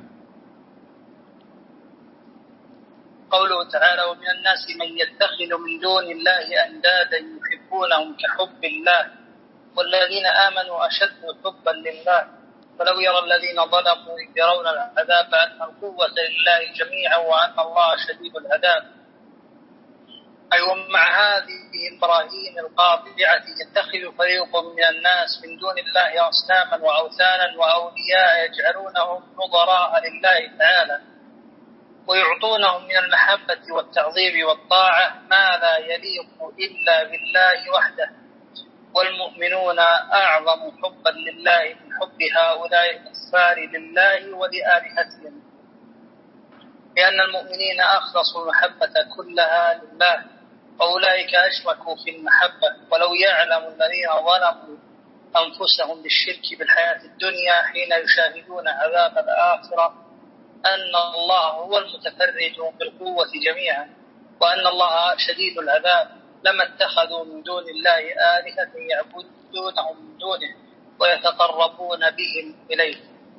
قوله تعالى: ومن الناس من يتخذ من دون الله أندادا يحبونهم كحب الله والذين آمنوا أشد حبا لله ولو يرى الذين ظلموا إذ يرون العذاب أن القوة لله جميعا وأن الله شديد العذاب. أي ومع هذه البراهين القاطعة يتخذ فريق من الناس من دون الله أصناما وأوثانا وأولياء يجعلونهم نظراء لله تعالى ويعطونهم من المحبة والتعظيم والطاعة ما لا يليق إلا بالله وحده. والمؤمنون أعظم حبا لله من حب هؤلاء الكفار لله ولآلهتهم، لأن المؤمنين أخلصوا المحبة كلها لله، وأولئك أشركوا في المحبة. ولو يعلم الذين ظلموا أنفسهم بالشرك بالحياة الدنيا حين يشاهدون عذاب الآخرة أن الله هو المتفرد بالقوة جميعا وأن الله شديد العذاب لما اتخذوا من دون الله آلهة يعبدونهم من دونه ويتقربون بهم إليه.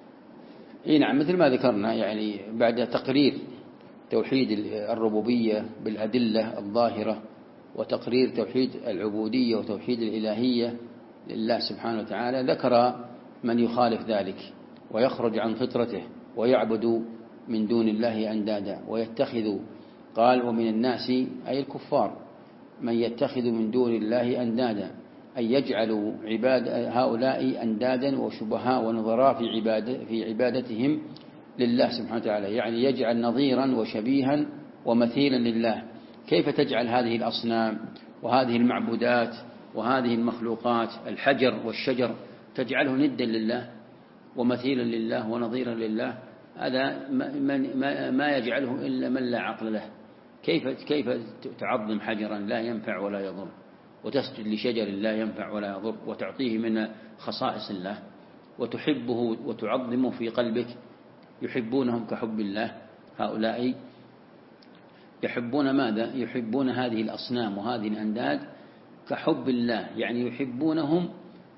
نعم، مثل ما ذكرنا، يعني بعد تقرير توحيد الربوبية بالأدلة الظاهرة وتقرير توحيد العبودية وتوحيد الإلهية لله سبحانه وتعالى، ذكر من يخالف ذلك ويخرج عن فطرته ويعبد من دون الله أندادا ويتخذ. قال: ومن الناس أي الكفار من يتخذ من دون الله أندادا، أي يجعل هؤلاء أندادا وشبهاء ونظراء في عبادتهم لله سبحانه وتعالى، يعني يجعل نظيرا وشبيها ومثيلا لله. كيف تجعل هذه الأصنام وهذه المعبودات وهذه المخلوقات، الحجر والشجر، تجعله ندا لله ومثيلا لله ونظيرا لله؟ هذا ما يجعله إلا من لا عقل له. كيف تعظم حجرا لا ينفع ولا يضر، وتسجد لشجر لا ينفع ولا يضر، وتعطيه من خصائص الله وتحبه وتعظمه في قلبك؟ يحبونهم كحب الله. هؤلاء يحبون ماذا؟ يحبون هذه الأصنام وهذه الأنداد كحب الله، يعني يحبونهم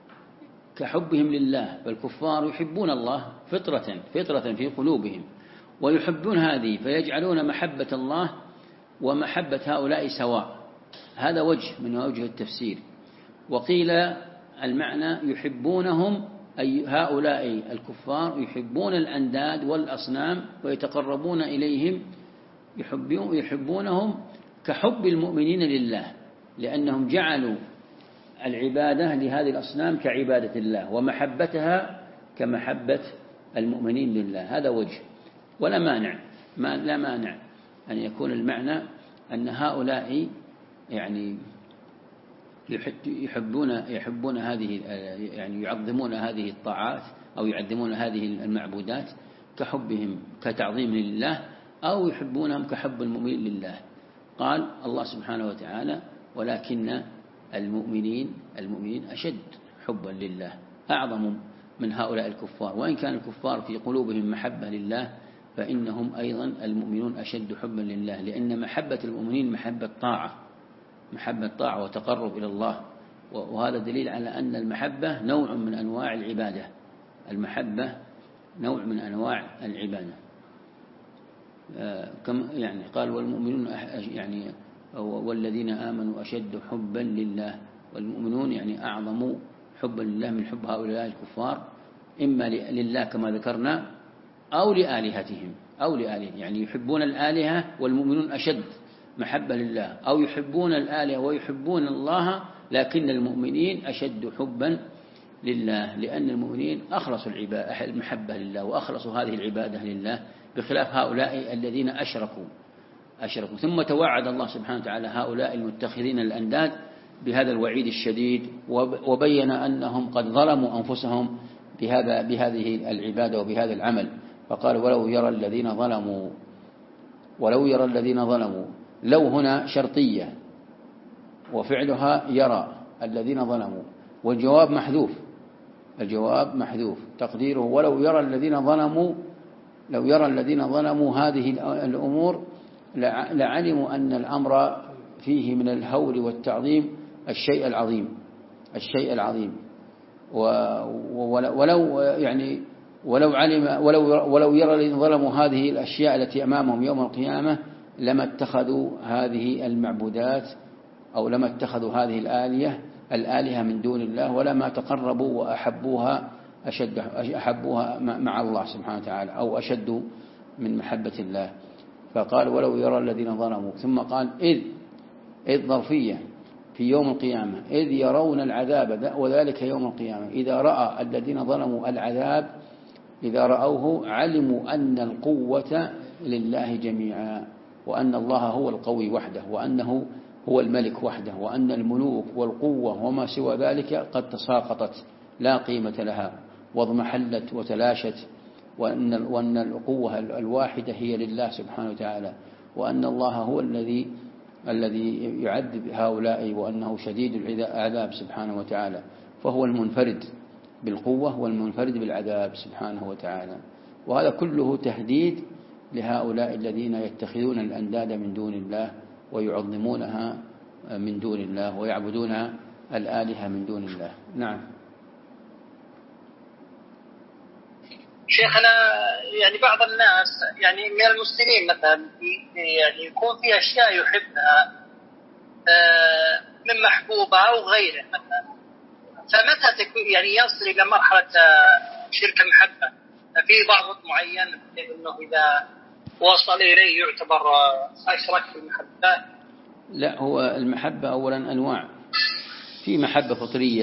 كحبهم لله. فالكفار يحبون الله فطرة في قلوبهم، ويحبون هذه، فيجعلون محبة الله ومحبة هؤلاء سواء. هذا وجه من وجه التفسير. وقيل المعنى يحبونهم، أي هؤلاء الكفار يحبون الأنداد والأصنام ويتقربون إليهم، يحبونهم كحب المؤمنين لله، لأنهم جعلوا العبادة لهذه الأصنام كعبادة الله ومحبتها كمحبة المؤمنين لله. هذا وجه، ولا مانع لا مانع أن يكون المعنى أن هؤلاء يعني يحبون هذه، يعني يعظمون هذه الطاعات أو يعظمون هذه المعبودات كحبهم كتعظيم لله، أو يحبونهم كحب المؤمنين لله. قال الله سبحانه وتعالى: ولكن المؤمنين أشد حبا لله، أعظم من هؤلاء الكفار. وإن كان الكفار في قلوبهم محبة لله فإنهم أيضا المؤمنون أشد حبا لله، لأن محبة المؤمنين محبة طاعة وتقرب إلى الله، وهذا دليل على أن المحبة نوع من أنواع العبادة. المحبة نوع من أنواع العبادة. كم يعني قال والمؤمنون يعني والذين آمنوا أشد حبا لله، والمؤمنون يعني أعظم حبا لله من حب هؤلاء الكفار، إما لله كما ذكرنا أو لآلهتهم يعني يحبون الآلهة والمؤمنون أشد محبة لله، أو يحبون الآلهة ويحبون الله، لكن المؤمنين أشد حبا لله، لأن المؤمنين أخلصوا المحبة لله وأخلصوا هذه العبادة لله، بخلاف هؤلاء الذين أشركوا. ثم توعد الله سبحانه وتعالى هؤلاء المتخذين الأنداد بهذا الوعيد الشديد، وبين أنهم قد ظلموا أنفسهم بهذه العبادة وبهذا العمل، فقال ولو يرى الذين ظلموا، لو هنا شرطية وفعلها يرى الذين ظلموا، والجواب محذوف تقديره ولو يرى الذين ظلموا هذه الأمور لعلموا أن الأمر فيه من الهول والتعظيم الشيء العظيم. ولو يرى الذين ظلموا هذه الأشياء التي أمامهم يوم القيامة لما اتخذوا هذه المعبودات أو لما اتخذوا هذه الآلهة من دون الله، ولما تقربوا وأحبوها مع الله سبحانه وتعالى، أو أشد من محبة الله. فقال ولو يرى الذين ظلموا، ثم قال إذ ظرفية في يوم القيامة، إذ يرون العذاب، وذلك يوم القيامة إذا رأى الذين ظلموا العذاب، إذا رأوه علموا أن القوة لله جميعا، وأن الله هو القوي وحده، وأنه هو الملك وحده، وأن الملوك والقوة وما سوى ذلك قد تساقطت لا قيمة لها واضمحلت وتلاشت، وأن القوة الواحدة هي لله سبحانه وتعالى، وأن الله هو الذي يعذب هؤلاء، وأنه شديد العذاب سبحانه وتعالى، فهو المنفرد بالقوة والمنفرد بالعذاب سبحانه وتعالى. وهذا كله تهديد لهؤلاء الذين يتخذون الأنداد من دون الله ويعظمونها من دون الله ويعبدون الآلهة من دون الله. نعم. شيخنا يعني بعض الناس يعني من المسلمين مثلا يعني يكون في أشياء يحبها من محبوبة أو غيره مثلا، فمتى يعني يصل إلى مرحلة شرك المحبة؟ في ضابط معين إنه إذا وصل إليه يعتبر أشرك في المحبة؟ لا، هو المحبة أولا أنواع. في محبة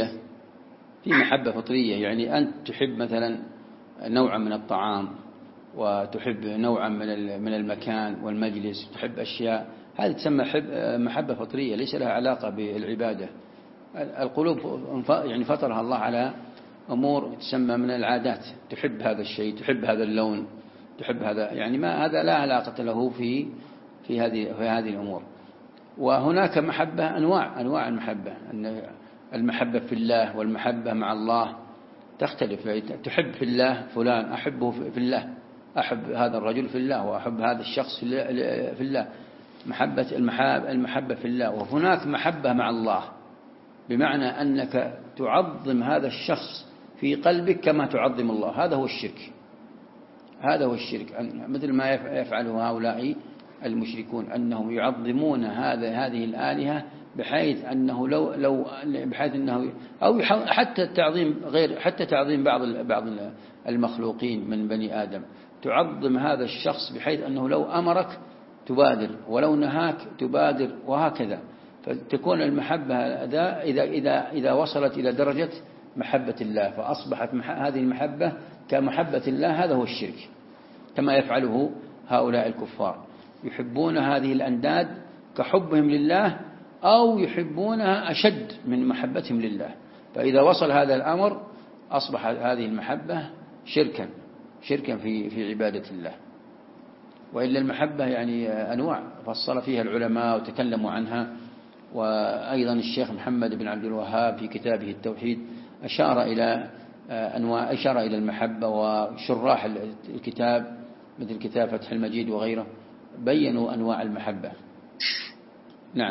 فطرية يعني أنت تحب مثلا نوعا من الطعام، وتحب نوعا من المكان والمجلس، تحب أشياء، هذه تسمى محبة فطرية ليس لها علاقة بالعبادة. القلوب يعني فطرها الله على أمور تسمى من العادات، تحب هذا الشيء، تحب هذا اللون، تحب هذا، يعني ما هذا لا علاقة له في هذه الأمور. وهناك محبة أنواع المحبة، أن المحبة في الله والمحبة مع الله تختلف. تحب في الله فلان، أحبه في الله، أحب هذا الرجل في الله، وأحب هذا الشخص في الله، المحبة في الله. وهناك محبة مع الله، بمعنى أنك تعظم هذا الشخص في قلبك كما تعظم الله. هذا هو الشرك مثل ما يفعله هؤلاء المشركون، أنهم يعظمون هذه الآلهة بحيث أنه بحيث أنه أو حتى تعظيم بعض المخلوقين من بني آدم، تعظم هذا الشخص بحيث أنه لو أمرك تبادر، ولو نهاك تبادر، وهكذا. فتكون المحبة إذا وصلت إلى درجة محبة الله، فأصبحت هذه المحبة كمحبة الله. هذا هو الشرك، كما يفعله هؤلاء الكفار، يحبون هذه الأنداد كحبهم لله، أو يحبونها أشد من محبتهم لله. فإذا وصل هذا الأمر أصبح هذه المحبة شركا في عبادة الله. وإلا المحبة يعني أنواع فصل فيها العلماء وتكلموا عنها. وأيضا الشيخ محمد بن عبد الوهاب في كتابه التوحيد أشار إلى المحبة، وشراح الكتاب مثل كتاب فتح المجيد وغيره، بيّنوا أنواع المحبة. نعم.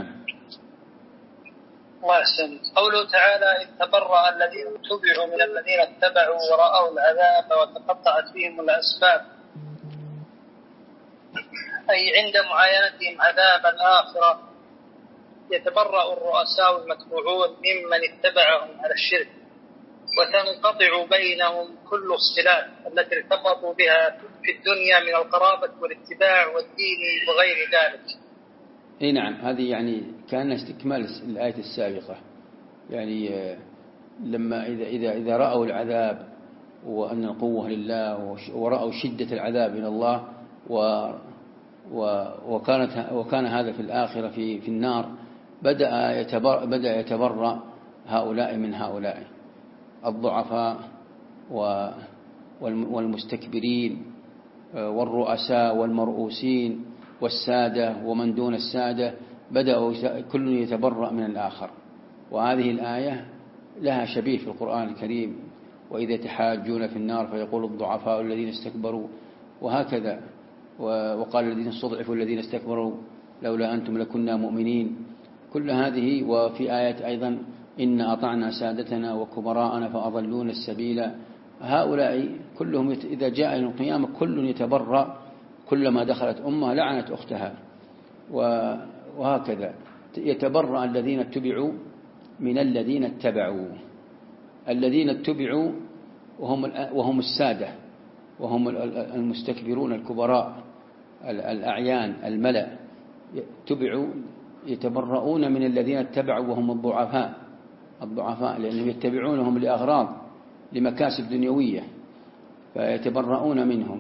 الله يحسن. قوله تعالى: إذ تبرأ الذين اتبعوا من الذين اتبعوا ورأوا العذاب وتقطعت بهم الأسباب، أي عند معاينتهم عذاب الآخرة يتبرأ الرؤساء المتبوعون ممن اتبعهم على الشرك، وتنقطع بينهم كل الصلات التي ارتبطوا بها في الدنيا من القرابة والاتباع والدين وغير ذلك. اي نعم، هذه يعني كان استكمال الآية السابقة. يعني لما إذا رأوا العذاب وأن القوة لله ورأوا شدة العذاب من الله وكان هذا في الآخرة في النار، بدأ يتبرأ هؤلاء من هؤلاء، الضعفاء والمستكبرين والرؤساء والمرؤوسين والسادة ومن دون السادة، بدأوا كل يتبرأ من الآخر. وهذه الآية لها شبيه في القرآن الكريم: وإذا تحاجون في النار فيقول الضعفاء الذين استكبروا، وهكذا. وقال الذين استضعفوا الذين استكبروا لولا أنتم لكنا مؤمنين. كل هذه. وفي آية أيضا: إن أطعنا سادتنا وكبراءنا فأضلون السبيل. هؤلاء كلهم إذا جاء يوم القيامة كل يتبرأ، كلما دخلت أمة لعنت أختها، وهكذا يتبرأ الذين اتبعوا من الذين اتبعوا. الذين اتبعوا وهم السادة، وهم المستكبرون الكبراء الأعيان الملأ، يتبرؤون من الذين اتبعوا وهم الضعفاء، لأنهم يتبعونهم لأغراض، لمكاسب دنيوية، فيتبرؤون منهم.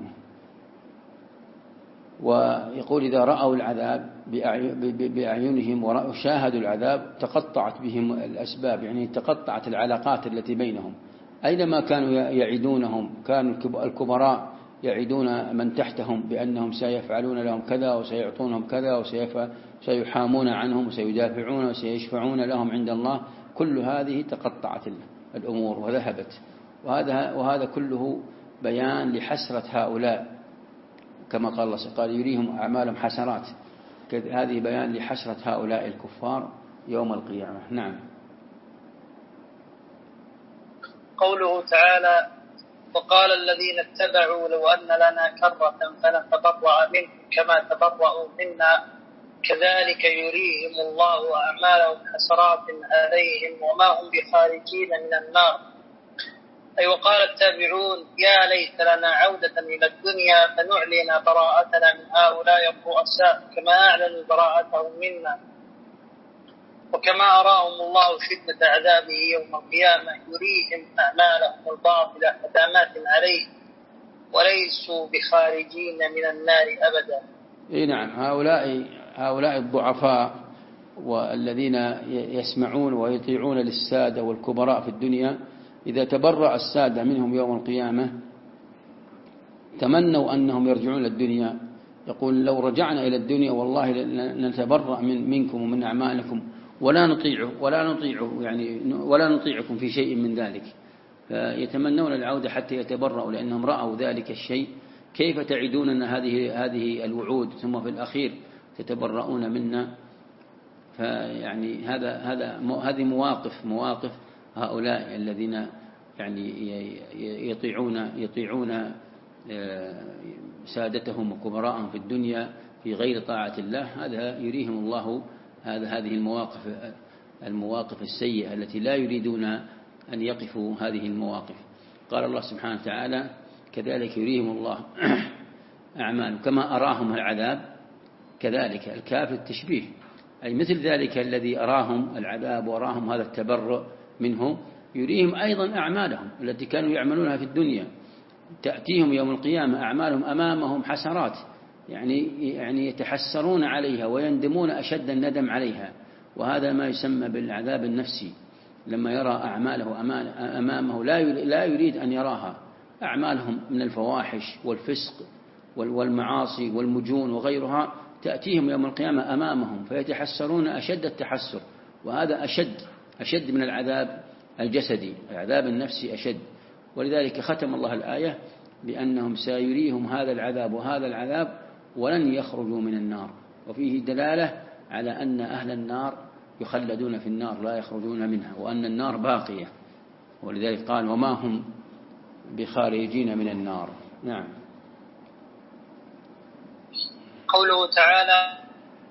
ويقول: إذا رأوا العذاب بأعينهم وشاهدوا العذاب تقطعت بهم الأسباب، يعني تقطعت العلاقات التي بينهم. أينما كانوا يعدونهم، كانوا الكبراء يعدون من تحتهم بأنهم سيفعلون لهم كذا وسيعطونهم كذا وسيحامون عنهم وسيدافعون وسيشفعون لهم عند الله. كل هذه تقطعت الأمور وذهبت. وهذا كله بيان لحسرة هؤلاء، كما قال الله قال: يريهم أعمالهم حسرات. هذه بيان لحسرة هؤلاء الكفار يوم القيامة. نعم. قوله تعالى: وقال الذين اتبعوا لو أن لنا كرة فنتبرأ منهم كما تبرأوا منا كذلك يريهم الله أعمالهم حسرات عليهم وما هم بخارجين من النار. أي وقال التابعون: يا ليت لنا عودة إلى الدنيا فنعلن براءتنا من هؤلاء الرؤساء كما أعلنوا براءتهم منا، وكما أراهم الله شدة عذابه يوم القيامة يريهم أعمالهم الباطلة ندامات عليه وليسوا بخارجين من النار أبدا. إيه نعم، هؤلاء الضعفاء والذين يسمعون ويطيعون للسادة والكبراء في الدنيا، إذا تبرأ السادة منهم يوم القيامة تمنوا أنهم يرجعون للدنيا. يقول: لو رجعنا إلى الدنيا والله نتبرأ منكم ومن أعمالكم ولا نطيعكم في شيء من ذلك. فيتمنون العودة حتى يتبرأوا، لأنهم رأوا ذلك الشيء. كيف تعدون أن هذه الوعود ثم في الأخير تتبرؤون منا؟ فيعني هذه مواقف هؤلاء الذين يعني يطيعون سادتهم وكبراءهم في الدنيا في غير طاعة الله. هذا يريهم الله هذه المواقف السيئة التي لا يريدون أن يقفوا هذه المواقف. قال الله سبحانه وتعالى: كذلك يريهم الله أعمالهم كما أراهم العذاب كذلك. الكاف التشبيه، أي مثل ذلك الذي أراهم العذاب وأراهم هذا التبرؤ منه، يريهم أيضا أعمالهم التي كانوا يعملونها في الدنيا. تأتيهم يوم القيامة أعمالهم أمامهم حسرات، يعني يتحسرون عليها ويندمون أشد الندم عليها. وهذا ما يسمى بالعذاب النفسي، لما يرى أعماله أمامه لا يريد أن يراها. أعمالهم من الفواحش والفسق والمعاصي والمجون وغيرها تأتيهم يوم القيامة أمامهم فيتحسرون أشد التحسر. وهذا أشد من العذاب الجسدي، العذاب النفسي أشد. ولذلك ختم الله الآية: بأنهم سيريهم هذا العذاب وهذا العذاب ولن يخرجوا من النار، وفيه دلالة على أن أهل النار يخلدون في النار لا يخرجون منها، وأن النار باقية، ولذلك قال وما هم بخارجين من النار. نعم. قوله تعالى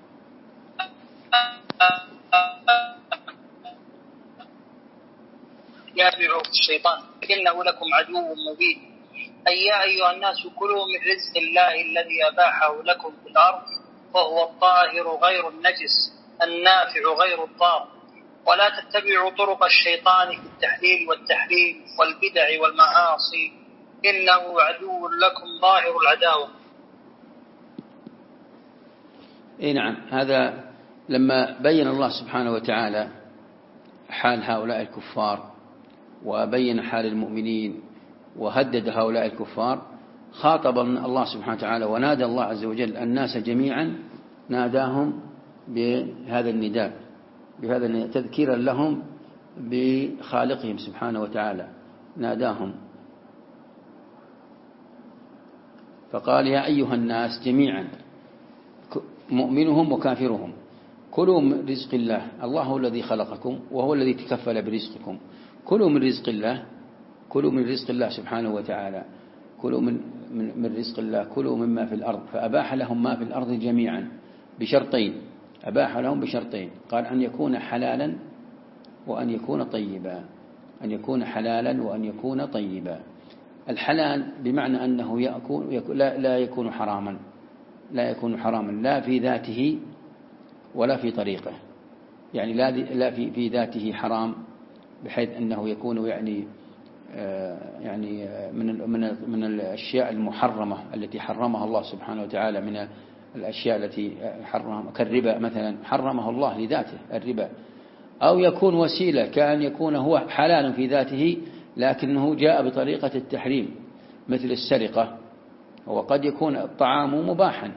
يابعوا الشيطان إنه لكم عدو مبين، أي يا أيها الناس كلوا من رزق الله الذي أباحه لكم في الأرض وهو الطاهر غير النجس النافع غير الضار، ولا تتبعوا طرق الشيطان في التحليل والتحريم والبدع والمعاصي إنه عدو لكم ظاهر العداوة. نعم. هذا لما بين الله سبحانه وتعالى حال هؤلاء الكفار وبين حال المؤمنين وهدد هؤلاء الكفار، خاطب الله سبحانه وتعالى ونادى الله عز وجل الناس جميعا، ناداهم بهذا النداء تذكيرا لهم بخالقهم سبحانه وتعالى، ناداهم فقال يا أيها الناس جميعا مؤمنهم وكافرهم كلوا من رزق الله، الله هو الذي خلقكم وهو الذي تكفل برزقكم، كلوا من رزق الله، كلوا من رزق الله سبحانه وتعالى، كلوا من رزق الله، كلوا مما في الأرض، فأباح لهم ما في الأرض جميعا بشرطين، أباح لهم بشرطين، قال أن يكون حلالا وأن يكون طيبا، أن يكون حلالا وأن يكون طيبا. الحلال بمعنى أنه لا يكون حراما، لا يكون حراما لا في ذاته ولا في طريقه، يعني لا في ذاته حرام بحيث أنه يكون يعني من الأشياء المحرمة التي حرمها الله سبحانه وتعالى، من الأشياء التي حرمها كالربا مثلا، حرمه الله لذاته الربا، أو يكون وسيلة كأن يكون هو حلال في ذاته لكنه جاء بطريقة التحريم مثل السرقة، وقد يكون الطعام مباحا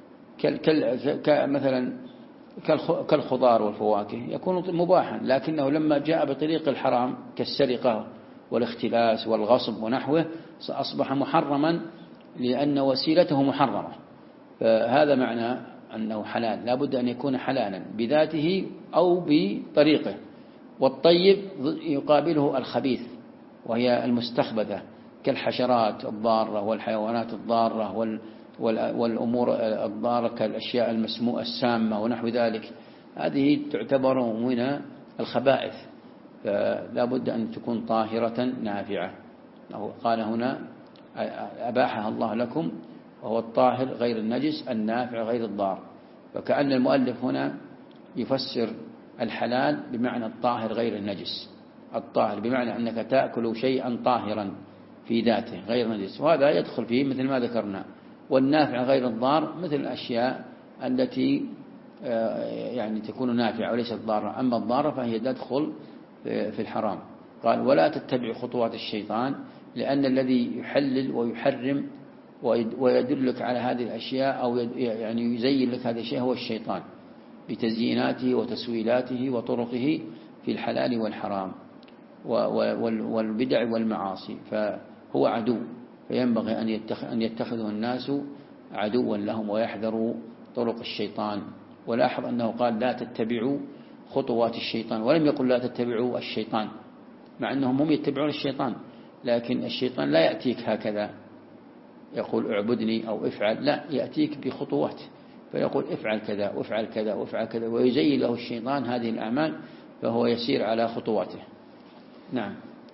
مثلا كالخضار والفواكه يكون مباحا، لكنه لما جاء بطريق الحرام كالسرقة والاختلاس والغصب ونحوه أصبح محرما لأن وسيلته محرمة. فهذا معنى أنه حلال، لا بد أن يكون حلالا بذاته أو بطريقه. والطيب يقابله الخبيث وهي المستخبثة كالحشرات الضارة والحيوانات الضارة والأمور الضارة كالأشياء السامة ونحو ذلك، هذه تعتبر من الخبائث، فلا بد أن تكون طاهرة نافعة. قال هنا أباحها الله لكم وهو الطاهر غير النجس النافع غير الضار، فكأن المؤلف هنا يفسر الحلال بمعنى الطاهر غير النجس، الطاهر بمعنى أنك تأكل شيئا طاهرا في ذاته غير نجس، وهذا يدخل فيه مثل ما ذكرنا. والنافع غير الضار مثل الأشياء التي يعني تكون نافعة وليست ضارة، أما الضارة فهي تدخل في الحرام. قال ولا تتبع خطوات الشيطان، لأن الذي يحلل ويحرم ويدلك على هذه الأشياء أو يعني يزين لك هذه الشيء هو الشيطان بتزييناته وتسويلاته وطرقه في الحلال والحرام والبدع والمعاصي، فهو عدو، فينبغي أن يتخذه الناس عدوا لهم ويحذروا طرق الشيطان. ولاحظ أنه قال لا تتبعوا خطوات الشيطان، ولم يقل لا تتبعوا الشيطان، مع أنهم هم يتبعون الشيطان، لكن الشيطان لا يأتيك هكذا يقول اعبدني أو افعل، لا، يأتيك بخطوات، فيقول افعل كذا وافعل كذا وافعل كذا، ويزين له الشيطان هذه الأعمال فهو يسير على خطواته. نعم.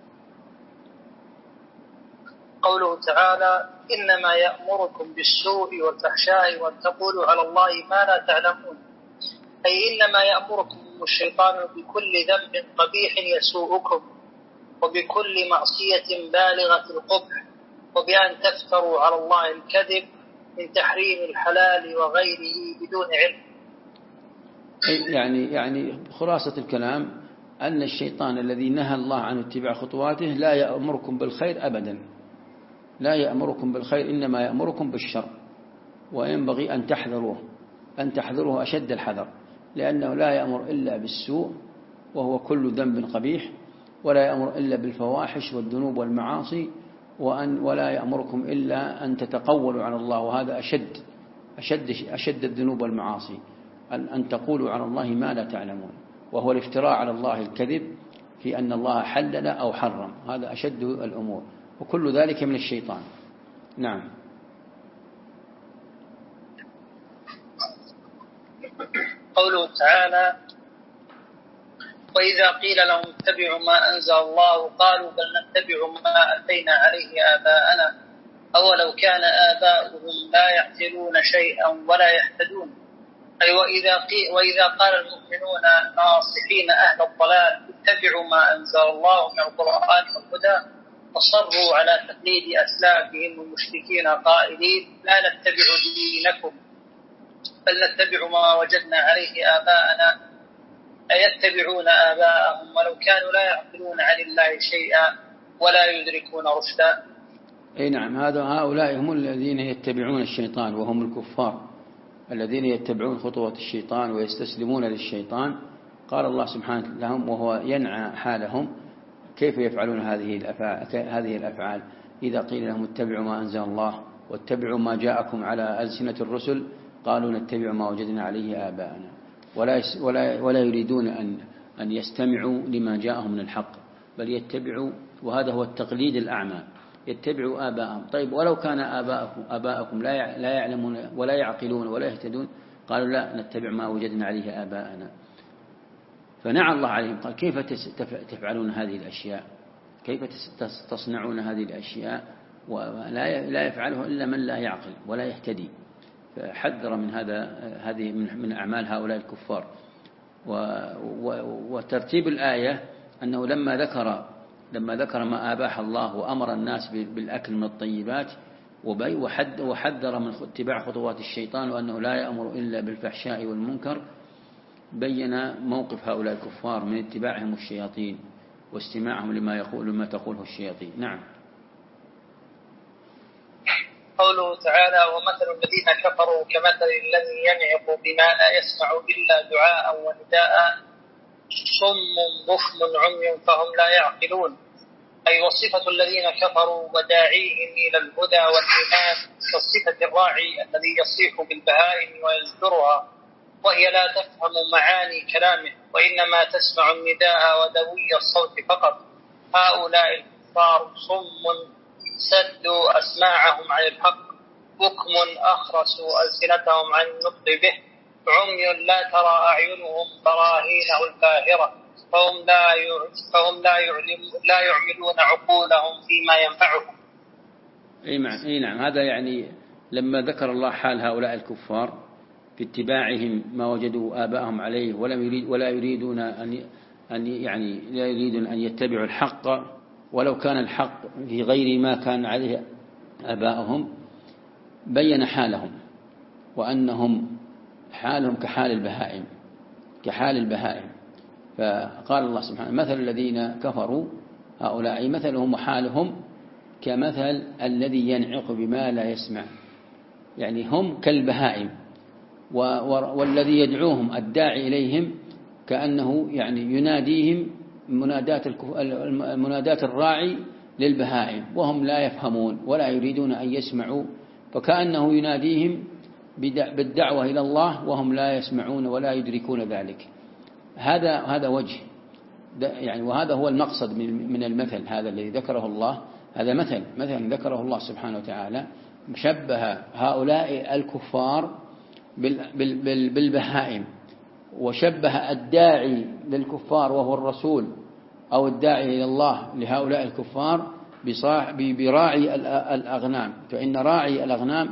قوله تعالى إنما يأمركم بالسوء والفحشاء وأن تقولوا على الله ما لا تعلمون، أي إنما يأمركم الشيطان بكل ذنب قبيح يسوءكم وبكل معصية بالغة القبح، وبأن تفتروا على الله الكذب من تحريم الحلال وغيره بدون علم. يعني خلاصة الكلام أن الشيطان الذي نهى الله عن اتباع خطواته لا يأمركم بالخير أبدا، لا يأمركم بالخير، إنما يأمركم بالشر، وينبغي أن تحذروه أشد الحذر، لأنه لا يأمر إلا بالسوء وهو كل ذنب قبيح، ولا يأمر إلا بالفواحش والذنوب والمعاصي، ولا يأمركم إلا أن تتقولوا على الله، وهذا أشد الذنوب والمعاصي، أن تقولوا على الله ما لا تعلمون، وهو الافتراء على الله الكذب في أن الله حلل أو حرم، هذا أشد الأمور، وكل ذلك من الشيطان. نعم. قوله تعالى: وإذا قيل لهم اتبعوا ما أنزل الله قالوا بل نتبع ما ألفينا عليه آباءنا أولو كان آباؤهم لا يعقلون شيئا ولا يهتدون. أي وإذا قال المؤمنون ناصحين أهل الضلال اتبعوا ما أنزل الله من القرآن والهدى أصروا على تقليد أسلافهم المشركين قائلين لا نتبع دينكم بل نتبع ما وجدنا عليه آباءنا أيتبعون آباءهم ولو كانوا لا يعقلون عن الله شيئا ولا يدركون رشدا. أي نعم، هؤلاء هم الذين يتبعون الشيطان، وهم الكفار الذين يتبعون خطوات الشيطان ويستسلمون للشيطان. قال الله سبحانه لهم وهو ينعى حالهم كيف يفعلون هذه الأفعال. إذا قيل لهم اتبعوا ما أنزل الله واتبعوا ما جاءكم على ألسنة الرسل قالوا نتبع ما وجدنا عليه آباءنا، ولا يريدون أن يستمعوا لما جاءهم من الحق، بل يتبعوا، وهذا هو التقليد الأعمى، يتبعوا آباءهم. طيب ولو كان آباءكم لا يعلمون ولا يعقلون ولا يهتدون، قالوا لا نتبع ما وجدنا عليه آباءنا. فنعى الله عليهم، قال كيف تفعلون هذه الأشياء، كيف تصنعون هذه الأشياء ولا يفعله إلا من لا يعقل ولا يهتدي. فحذر من هذه من أعمال هؤلاء الكفار. وترتيب الآية أنه لما ذكر ما أباح الله وأمر الناس بالأكل من الطيبات وحذر من اتباع خطوات الشيطان وأنه لا يأمر إلا بالفحشاء والمنكر، بين موقف هؤلاء الكفار من اتباعهم الشياطين واستماعهم لما تقوله الشياطين. نعم. قوله تعالى: ومثل الذين كفروا كمثل الذي ينعق بما لا يسمع إلا دعاء ونداء صم بكم عمي فهم لا يعقلون. أي وصفة الذين كفروا وداعيهم إلى الهدى والإيمان كصفة الراعي الذي يصيح بالبهائم ويزجرها وهي لا تفهم معاني كلامه وإنما تسمع النداء ودوي الصوت فقط. هؤلاء الكفار صم سدوا أسماعهم عن الحق بكم أخرسوا ألسنتهم عن النطق به عمي لا ترى أعينهم براهينه الباهرة فهم لا يعملون عقولهم فيما ينفعهم. أي نعم. هذا يعني لما ذكر الله حال هؤلاء الكفار في اتباعهم ما وجدوا آباءهم عليه ولا يريدون أن يتبعوا الحق ولو كان الحق في غير ما كان عليه آباءهم، بين حالهم وأنهم حالهم كحال البهائم. فقال الله سبحانه: مثل الذين كفروا هؤلاء مثلهم وحالهم كمثل الذي ينعق بما لا يسمع، يعني هم كالبهائم، والذي يدعوهم الداعي إليهم كأنه يعني يناديهم منادات الراعي للبهائم وهم لا يفهمون ولا يريدون أن يسمعوا، فكأنه يناديهم بالدعوة إلى الله وهم لا يسمعون ولا يدركون ذلك. هذا وجه يعني، وهذا هو المقصد من المثل هذا الذي ذكره الله. هذا مثل ذكره الله سبحانه وتعالى، شبه هؤلاء الكفار بالبهائم، وشبه الداعي للكفار وهو الرسول أو الداعي إلى الله لهؤلاء الكفار براعي الأغنام. فإن راعي الأغنام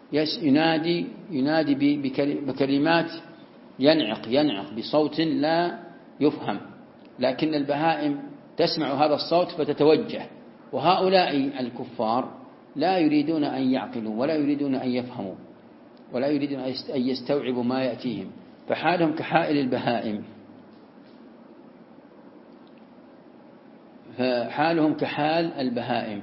ينادي بكلمات ينعق بصوت لا يفهم، لكن البهائم تسمع هذا الصوت فتتوجه. وهؤلاء الكفار لا يريدون أن يعقلوا ولا يريدون أن يفهموا ولا يريدون أن يستوعبوا ما يأتيهم، فحالهم كحائل البهائم، فحالهم كحال البهائم.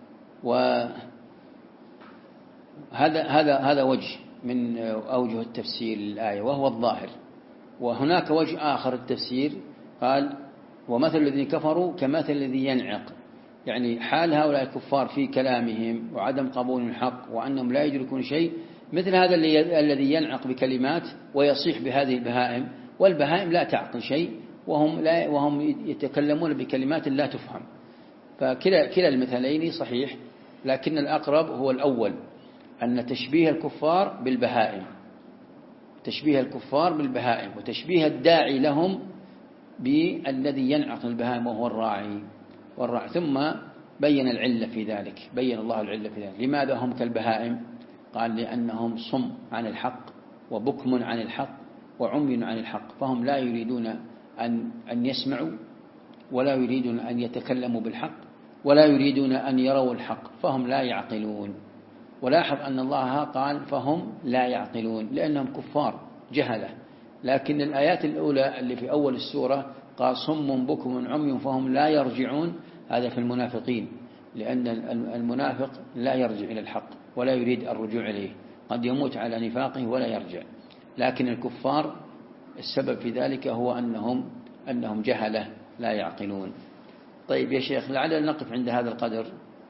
وهذا وجه من أوجه التفسير للآية وهو الظاهر. وهناك وجه آخر التفسير، قال: ومثل الذين كفروا كمثل الذي ينعق. يعني حال هؤلاء الكفار في كلامهم وعدم قبول الحق وأنهم لا يدركون شيء، مثل هذا الذي ينعق بكلمات ويصيح بهذه البهائم، والبهائم لا تعقل شيء وهم يتكلمون بكلمات لا تفهم. فكلا المثلين صحيح، لكن الأقرب هو الأول، أن تشبيه الكفار بالبهائم، تشبيه الكفار بالبهائم وتشبيه الداعي لهم بالذي ينعق البهائم وهو الراعي. ثم بين العلة في ذلك، بين الله العلة في ذلك. لماذا هم كالبهائم؟ قال لأنهم صم عن الحق وبكم عن الحق وعمي عن الحق، فهم لا يريدون أن يسمعوا، ولا يريدون أن يتكلموا بالحق، ولا يريدون أن يروا الحق، فهم لا يعقلون. ولاحظ أن الله قال فهم لا يعقلون لأنهم كفار جهلة. لكن الآيات الأولى اللي في أول السورة قال صم بكم عمي فهم لا يرجعون، هذا في المنافقين، لأن المنافق لا يرجع إلى الحق ولا يريد الرجوع إليه، قد يموت على نفاقه ولا يرجع. لكن الكفار السبب في ذلك هو أنهم جهلة لا يعقلون. طيب يا شيخ، لعلنا نقف عند هذا القدر،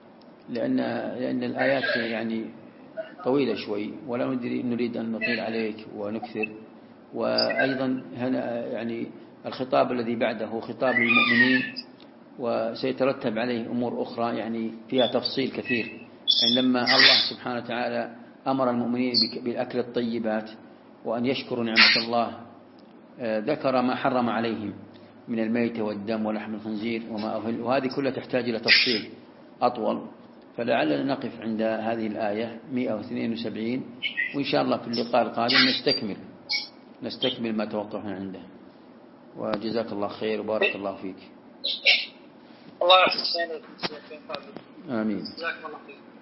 لأن الآيات يعني طويلة شوي، ولا نريد أن نطيل عليك ونكثر. وأيضا هنا يعني الخطاب الذي بعده خطاب للمؤمنين، وسيترتب عليه أمور أخرى يعني فيها تفصيل كثير. يعني لما الله سبحانه وتعالى أمر المؤمنين بالأكل الطيبات وأن يشكروا نعمة الله، ذكر ما حرم عليهم من الميت والدم ولحم الخنزير وما أهل، وهذه كلها تحتاج إلى تفصيل أطول. فلعلنا نقف عند هذه الآية 172، وإن شاء الله في اللقاء القادم نستكمل ما توقفنا عنده. وجزاك الله خير وبارك الله فيك. الله يحسن إليك. آمين. جزاك الله خير.